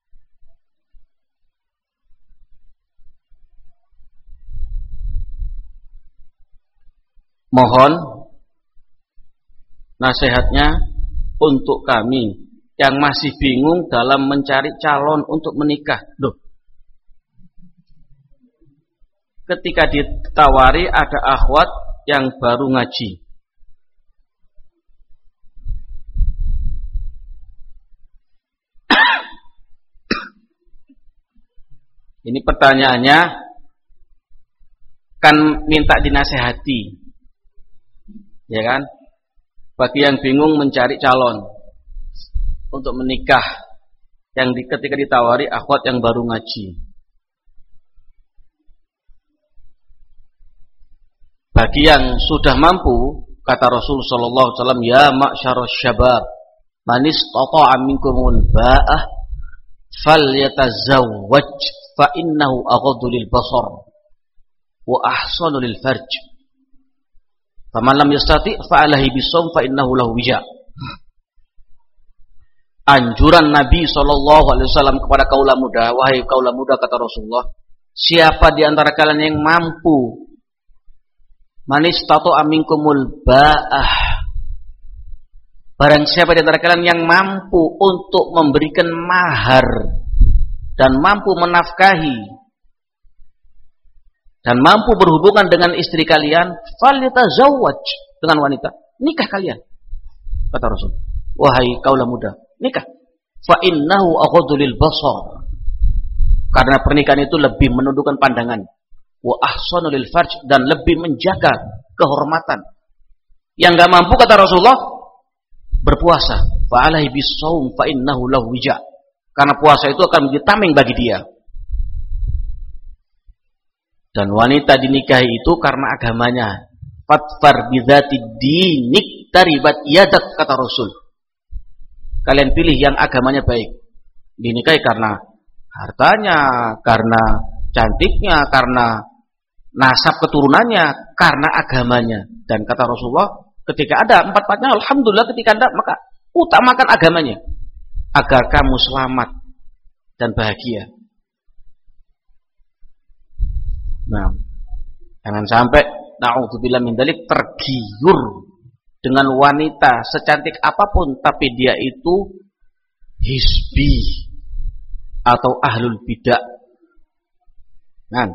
Mohon nasihatnya untuk kami yang masih bingung dalam mencari calon untuk menikah. Loh, ketika ditawari ada akhwat yang baru ngaji, ini pertanyaannya kan minta dinasehati, ya kan? Bagi yang bingung mencari calon untuk menikah, yang di, ketika ditawari akhwat yang baru ngaji. Bagi yang sudah mampu, kata Rasul sallallahu alaihi wasallam, ya ma'syarasy syabab, man istata'a minkumul ba'ah falyatazawwaj fa innahu aghaddu lil basar wa ahsanu lil farj. Faman lam yastati fa alaihi bisawm fa innahu lahu wija. Anjuran Nabi sallallahu alaihi wasallam kepada kaula muda, wahai kaula muda, kata Rasulullah, siapa di antara kalian yang mampu, manis tato aminkumul ba'ah, barang siapa di antara kalian yang mampu untuk memberikan mahar dan mampu menafkahi dan mampu berhubungan dengan istri kalian, falyatazawwaj, dengan wanita, nikah kalian, kata Rasul. Wahai kaula muda, nikah. Fa innahu aghaddu lil basar, karena pernikahan itu lebih menundukkan pandangan. Wa ahsanu lil farj, dan lebih menjaga kehormatan. Yang enggak mampu, kata Rasulullah, berpuasa. Fa alaihi bisawm fa innahu lahu wija, karena puasa itu akan menjadi tameng bagi dia. Dan wanita dinikahi itu karena agamanya. Fatfar bidzati dinik taribat yadak, kata Rasul. Kalian pilih yang agamanya baik. Dinikahi karena hartanya, karena cantiknya, karena nasab keturunannya, karena agamanya. Dan kata Rasulullah, ketika ada empat-empatnya, alhamdulillah, ketika ada, maka utamakan agamanya, agar kamu selamat dan bahagia. Nah, jangan sampai na'udzubillah min dzalik tergiur dengan wanita secantik apapun, tapi dia itu hizbi atau ahlul bidah. Nah,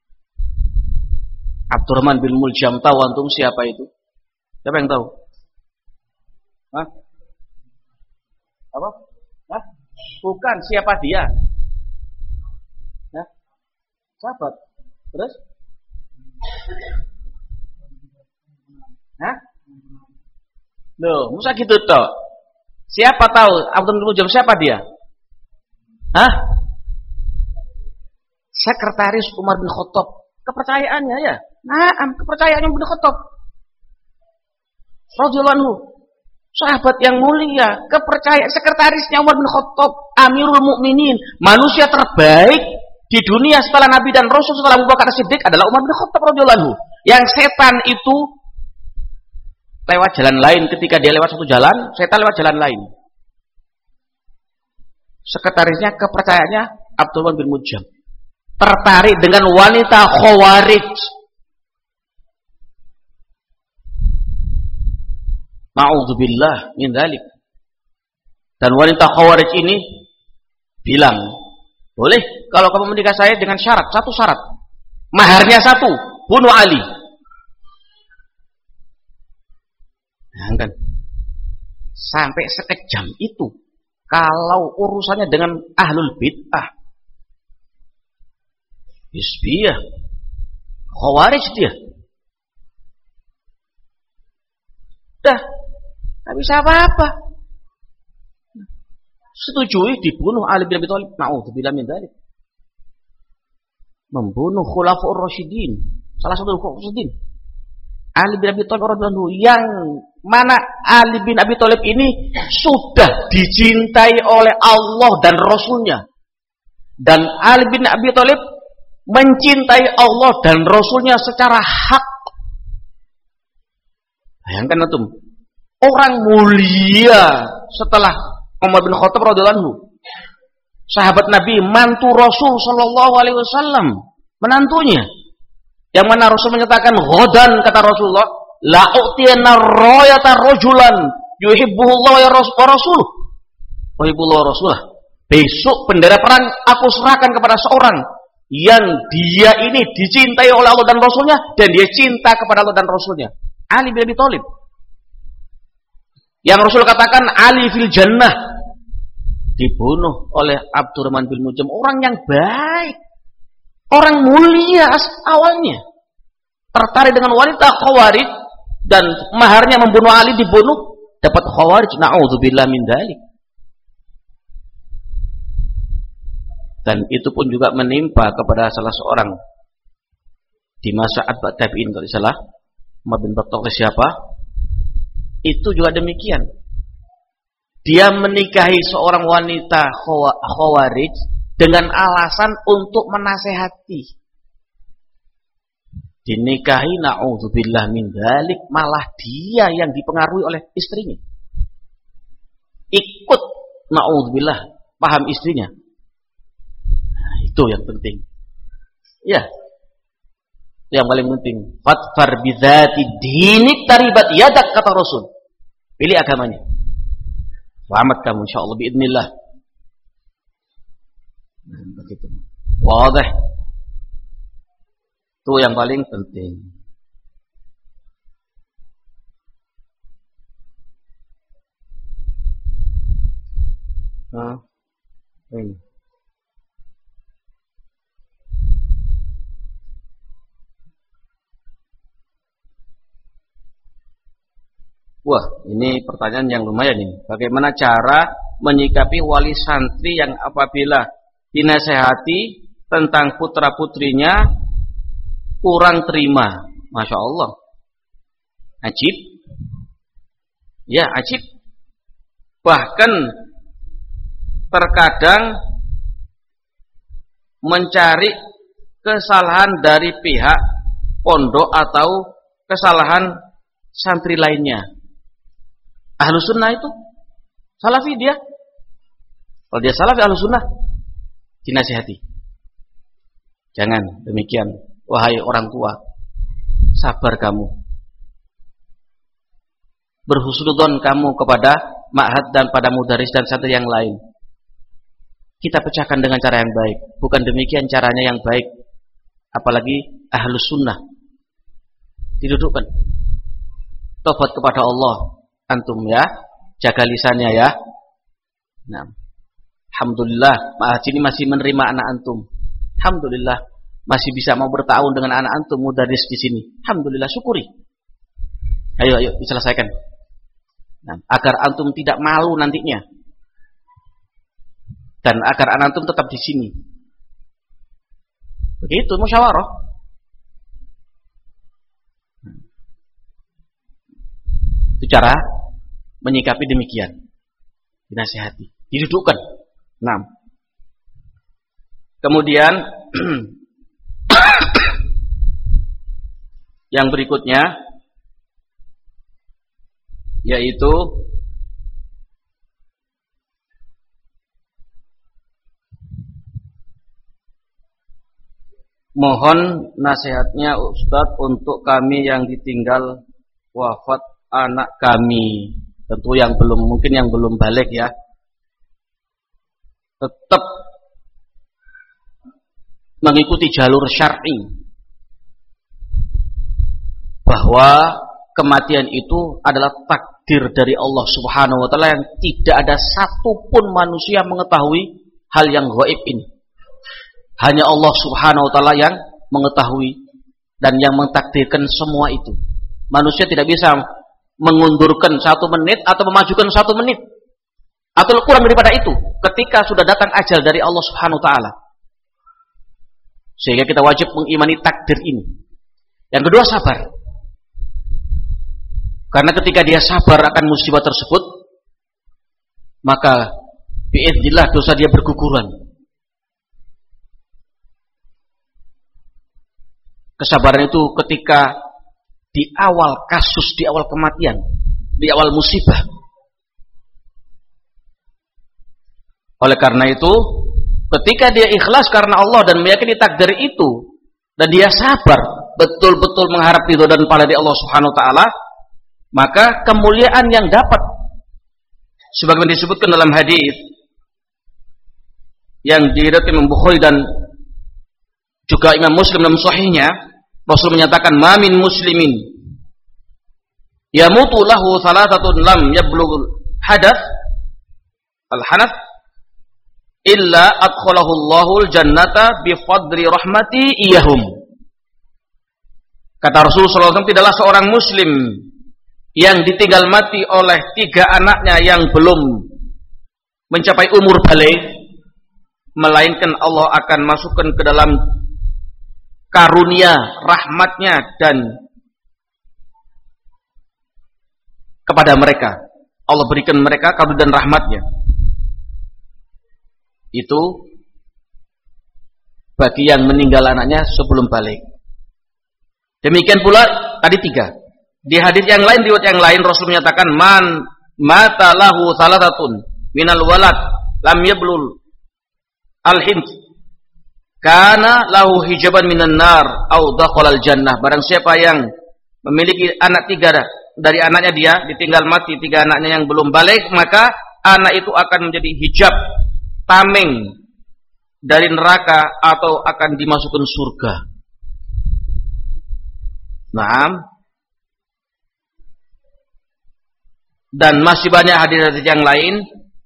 Abdurrahman bin Muljam, tahu antum siapa itu? Siapa yang tahu? Hah? Apa? Hah? Bukan, siapa dia? Sahabat. Terus? Hah? Loh, masa gitu toh? Siapa tahu Abdullah bin Mujam siapa dia? Hah? Sekretaris Umar bin Khattab. Kepercayaannya ya. Nah, kepercayaannya bin Khattab. Radhiyallahu anhu. Sahabat yang mulia, kepercayaan sekretarisnya Umar bin Khattab, Amirul Mukminin, manusia terbaik di dunia setelah Nabi dan Rasul setelah Abu Bakar Siddiq adalah Umar bin Khattab radhiyallahu anhu. Yang setan itu lewat jalan lain, ketika dia lewat satu jalan, setan lewat jalan lain. Sekretarisnya kepercayaannya Abdullah bin Mujam. Tertarik dengan wanita Khawarij. Ma'udzubillah min dzalik. Dan wanita Khawarij ini bilang, boleh kalau kamu menikah saya dengan syarat, satu syarat. Maharnya satu, bunuh Ali. Nah, kan? Sampai sekejam itu. Kalau urusannya dengan ahlul bid'ah, Hizbiyah, Khawarij dia. Dah, tak bisa apa-apa. Setujui dibunuh Ali bin Abi Thalib. Na'udzubillah min dzalik. Membunuh Khulafaur Rasyidin. Salah satu Khulafaur Rasyidin. Ali bin Abi Thalib radhiyallahu anhu, yang mana Ali bin Abi Thalib ini sudah dicintai oleh Allah dan Rasulnya. Dan Ali bin Abi Thalib mencintai Allah dan Rasulnya secara hak. Bayangkan antum, orang mulia setelah Umar bin Khattab radhiyallahu anhu, sahabat Nabi, mantu Rasul sallallahu alaihi wasallam, menantunya. Yang mana Rasul menyatakan, "Ghadan," kata Rasulullah, "la u'tiyana rayata rajulan yuhibbuhullah wa rasuluh." Wa yuhibbullah wa rasulah. Besok bendera perang aku serahkan kepada seorang yang dia ini dicintai oleh Allah dan Rasulnya, dan dia cinta kepada Allah dan Rasulnya. Ali bin Abi Thalib. Yang Rasul katakan Ali fil jannah, dibunuh oleh Abdurrahman bin Mujam, orang yang baik, orang mulia awalnya, tertarik dengan wanita Khawarij dan maharnya membunuh Ali, dibunuh, dapat Khawarij. Na'udzubillah min dzalik. Dan itu pun juga menimpa kepada salah seorang di masa atba' tabi'in, kalau salah Umar bin Khattab siapa? Itu juga demikian. Dia menikahi seorang wanita Khawarij dengan alasan untuk menasehati. Dinikahi, na'udzubillah min dzalik, malah dia yang dipengaruhi oleh istrinya. Ikut, na'udzubillah, paham istrinya. Nah, itu yang penting. Ya. Yang paling penting, fatfar bidzati dinik taribat yadak, kata Rasul. Pilih agamanya. Selamat kamu insyaallah biidznillah. Nah, begitu. Wadah. Itu yang paling penting. Nah, ini. Wah, ini pertanyaan yang lumayan ini. Bagaimana cara menyikapi wali santri yang apabila dinasehati tentang putra-putrinya kurang terima? Masya Allah. Ajib. Ya, ajib. Bahkan terkadang mencari kesalahan dari pihak pondok atau kesalahan santri lainnya. Ahlus sunnah itu salafi dia. Kalau dia salafi ahlus sunnah, dinasihati. Jangan demikian, wahai orang tua, sabar kamu. Berhusnudzon kamu kepada ma'had dan pada mudaris dan santri yang lain. Kita pecahkan dengan cara yang baik. Bukan demikian caranya yang baik. Apalagi ahlus sunnah. Didudukkan. Tobat kepada Allah. Antum ya, jaga lisannya ya. Nah, alhamdulillah, ma'had ini masih menerima anak antum. Alhamdulillah, masih bisa mau bertahun dengan anak antum mudaris di sini. Alhamdulillah, syukuri. Ayo, ayo diselesaikan. Nah, agar antum tidak malu nantinya. Dan agar anak antum tetap di sini. Begitu musyawarah. Itu cara menyikapi demikian. Dinasihati, didudukkan. Nah. Kemudian yang berikutnya yaitu mohon nasihatnya Ustadz untuk kami yang ditinggal wafat anak kami. Tentu yang belum, mungkin yang belum balik ya. Tetap mengikuti jalur syar'i bahwa kematian itu adalah takdir dari Allah Subhanahu wa taala yang tidak ada satupun manusia mengetahui hal yang gaib ini. Hanya Allah Subhanahu wa taala yang mengetahui dan yang mentakdirkan semua itu. Manusia tidak bisa mengundurkan satu menit atau memajukan satu menit atau kurang daripada itu ketika sudah datang ajal dari Allah Subhanahu wa taala. Sehingga kita wajib mengimani takdir ini. Yang kedua, sabar. Karena ketika dia sabar akan musibah tersebut, maka biiznillah dosa dia berguguran. Kesabaran itu ketika di awal kasus, di awal kematian, di awal musibah. Oleh karena itu, ketika dia ikhlas karena Allah dan meyakini takdir itu, dan dia sabar, betul-betul mengharap ridho dan pahala dari Allah Subhanahu wa taala, maka kemuliaan yang dapat sebagaimana disebutkan dalam hadis yang diriwayatkan Imam Bukhari dan juga Imam Muslim dalam sahihnya, Rasul menyatakan, "Ma min muslimin yamutu lahu thalathatun lam yablugh hadath al-hanath illa adkhalahu Allahul jannata bifadli rahmati iyahum." Kata Rasulullah shallallahu alaihi wasallam, tidaklah seorang muslim yang ditinggal mati oleh tiga anaknya yang belum mencapai umur balik, melainkan Allah akan masukkan ke dalam karunia rahmatnya dan kepada mereka Allah berikan mereka karunia dan rahmatnya. Itu bagi yang meninggal anaknya sebelum balik. Demikian pula tadi tiga. Di hadis yang lain, riwayat yang lain, Rasul menyatakan, man mata lahu thalathatun minal walad lam yablul al-hint kana lahu hijaban minan nar au dakhalal jannah. Barang siapa yang memiliki anak tiga dari anaknya, dia ditinggal mati tiga anaknya yang belum balik, maka anak itu akan menjadi hijab, tameng dari neraka atau akan dimasukkan surga. Naam. Dan masih banyak hadis-hadis yang lain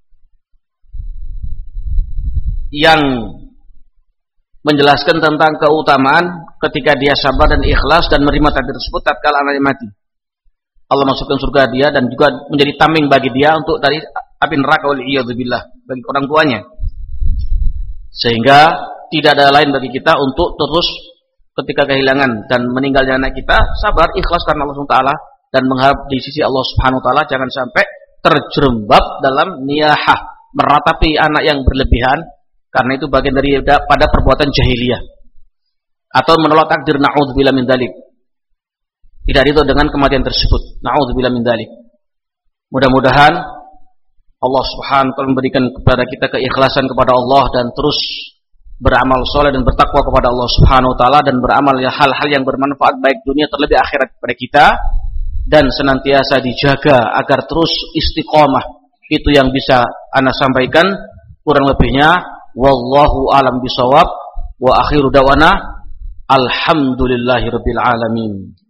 yang menjelaskan tentang keutamaan ketika dia sabar dan ikhlas dan menerima takdir tersebut tatkala anaknya mati. Allah masukkan surga dia dan juga menjadi tameng bagi dia untuk dari api neraka, waliyadzubillah, bagi orang tuanya. Sehingga tidak ada lain bagi kita untuk terus ketika kehilangan dan meninggalnya anak kita, sabar, ikhlas karena Allah subhanahu wa taala dan mengharap di sisi Allah subhanahu wa taala, jangan sampai terjerembab dalam niyahah, meratapi anak yang berlebihan, karena itu bagian dari pada perbuatan jahiliyah atau menolak takdir, na'udzubillah min dzalik. Tidak itu dengan kematian tersebut, na'udzubillah min dzalik. Mudah-mudahan Allah subhanahu wa taala memberikan kepada kita keikhlasan kepada Allah dan terus beramal soleh dan bertakwa kepada Allah subhanahu wa taala dan beramal ya hal-hal yang bermanfaat baik dunia terlebih akhirat kepada kita, dan senantiasa dijaga agar terus istiqomah. Itu yang bisa ana sampaikan, kurang lebihnya wallahu alam bisawab wa akhiru dawana alhamdulillahirabbil alamin.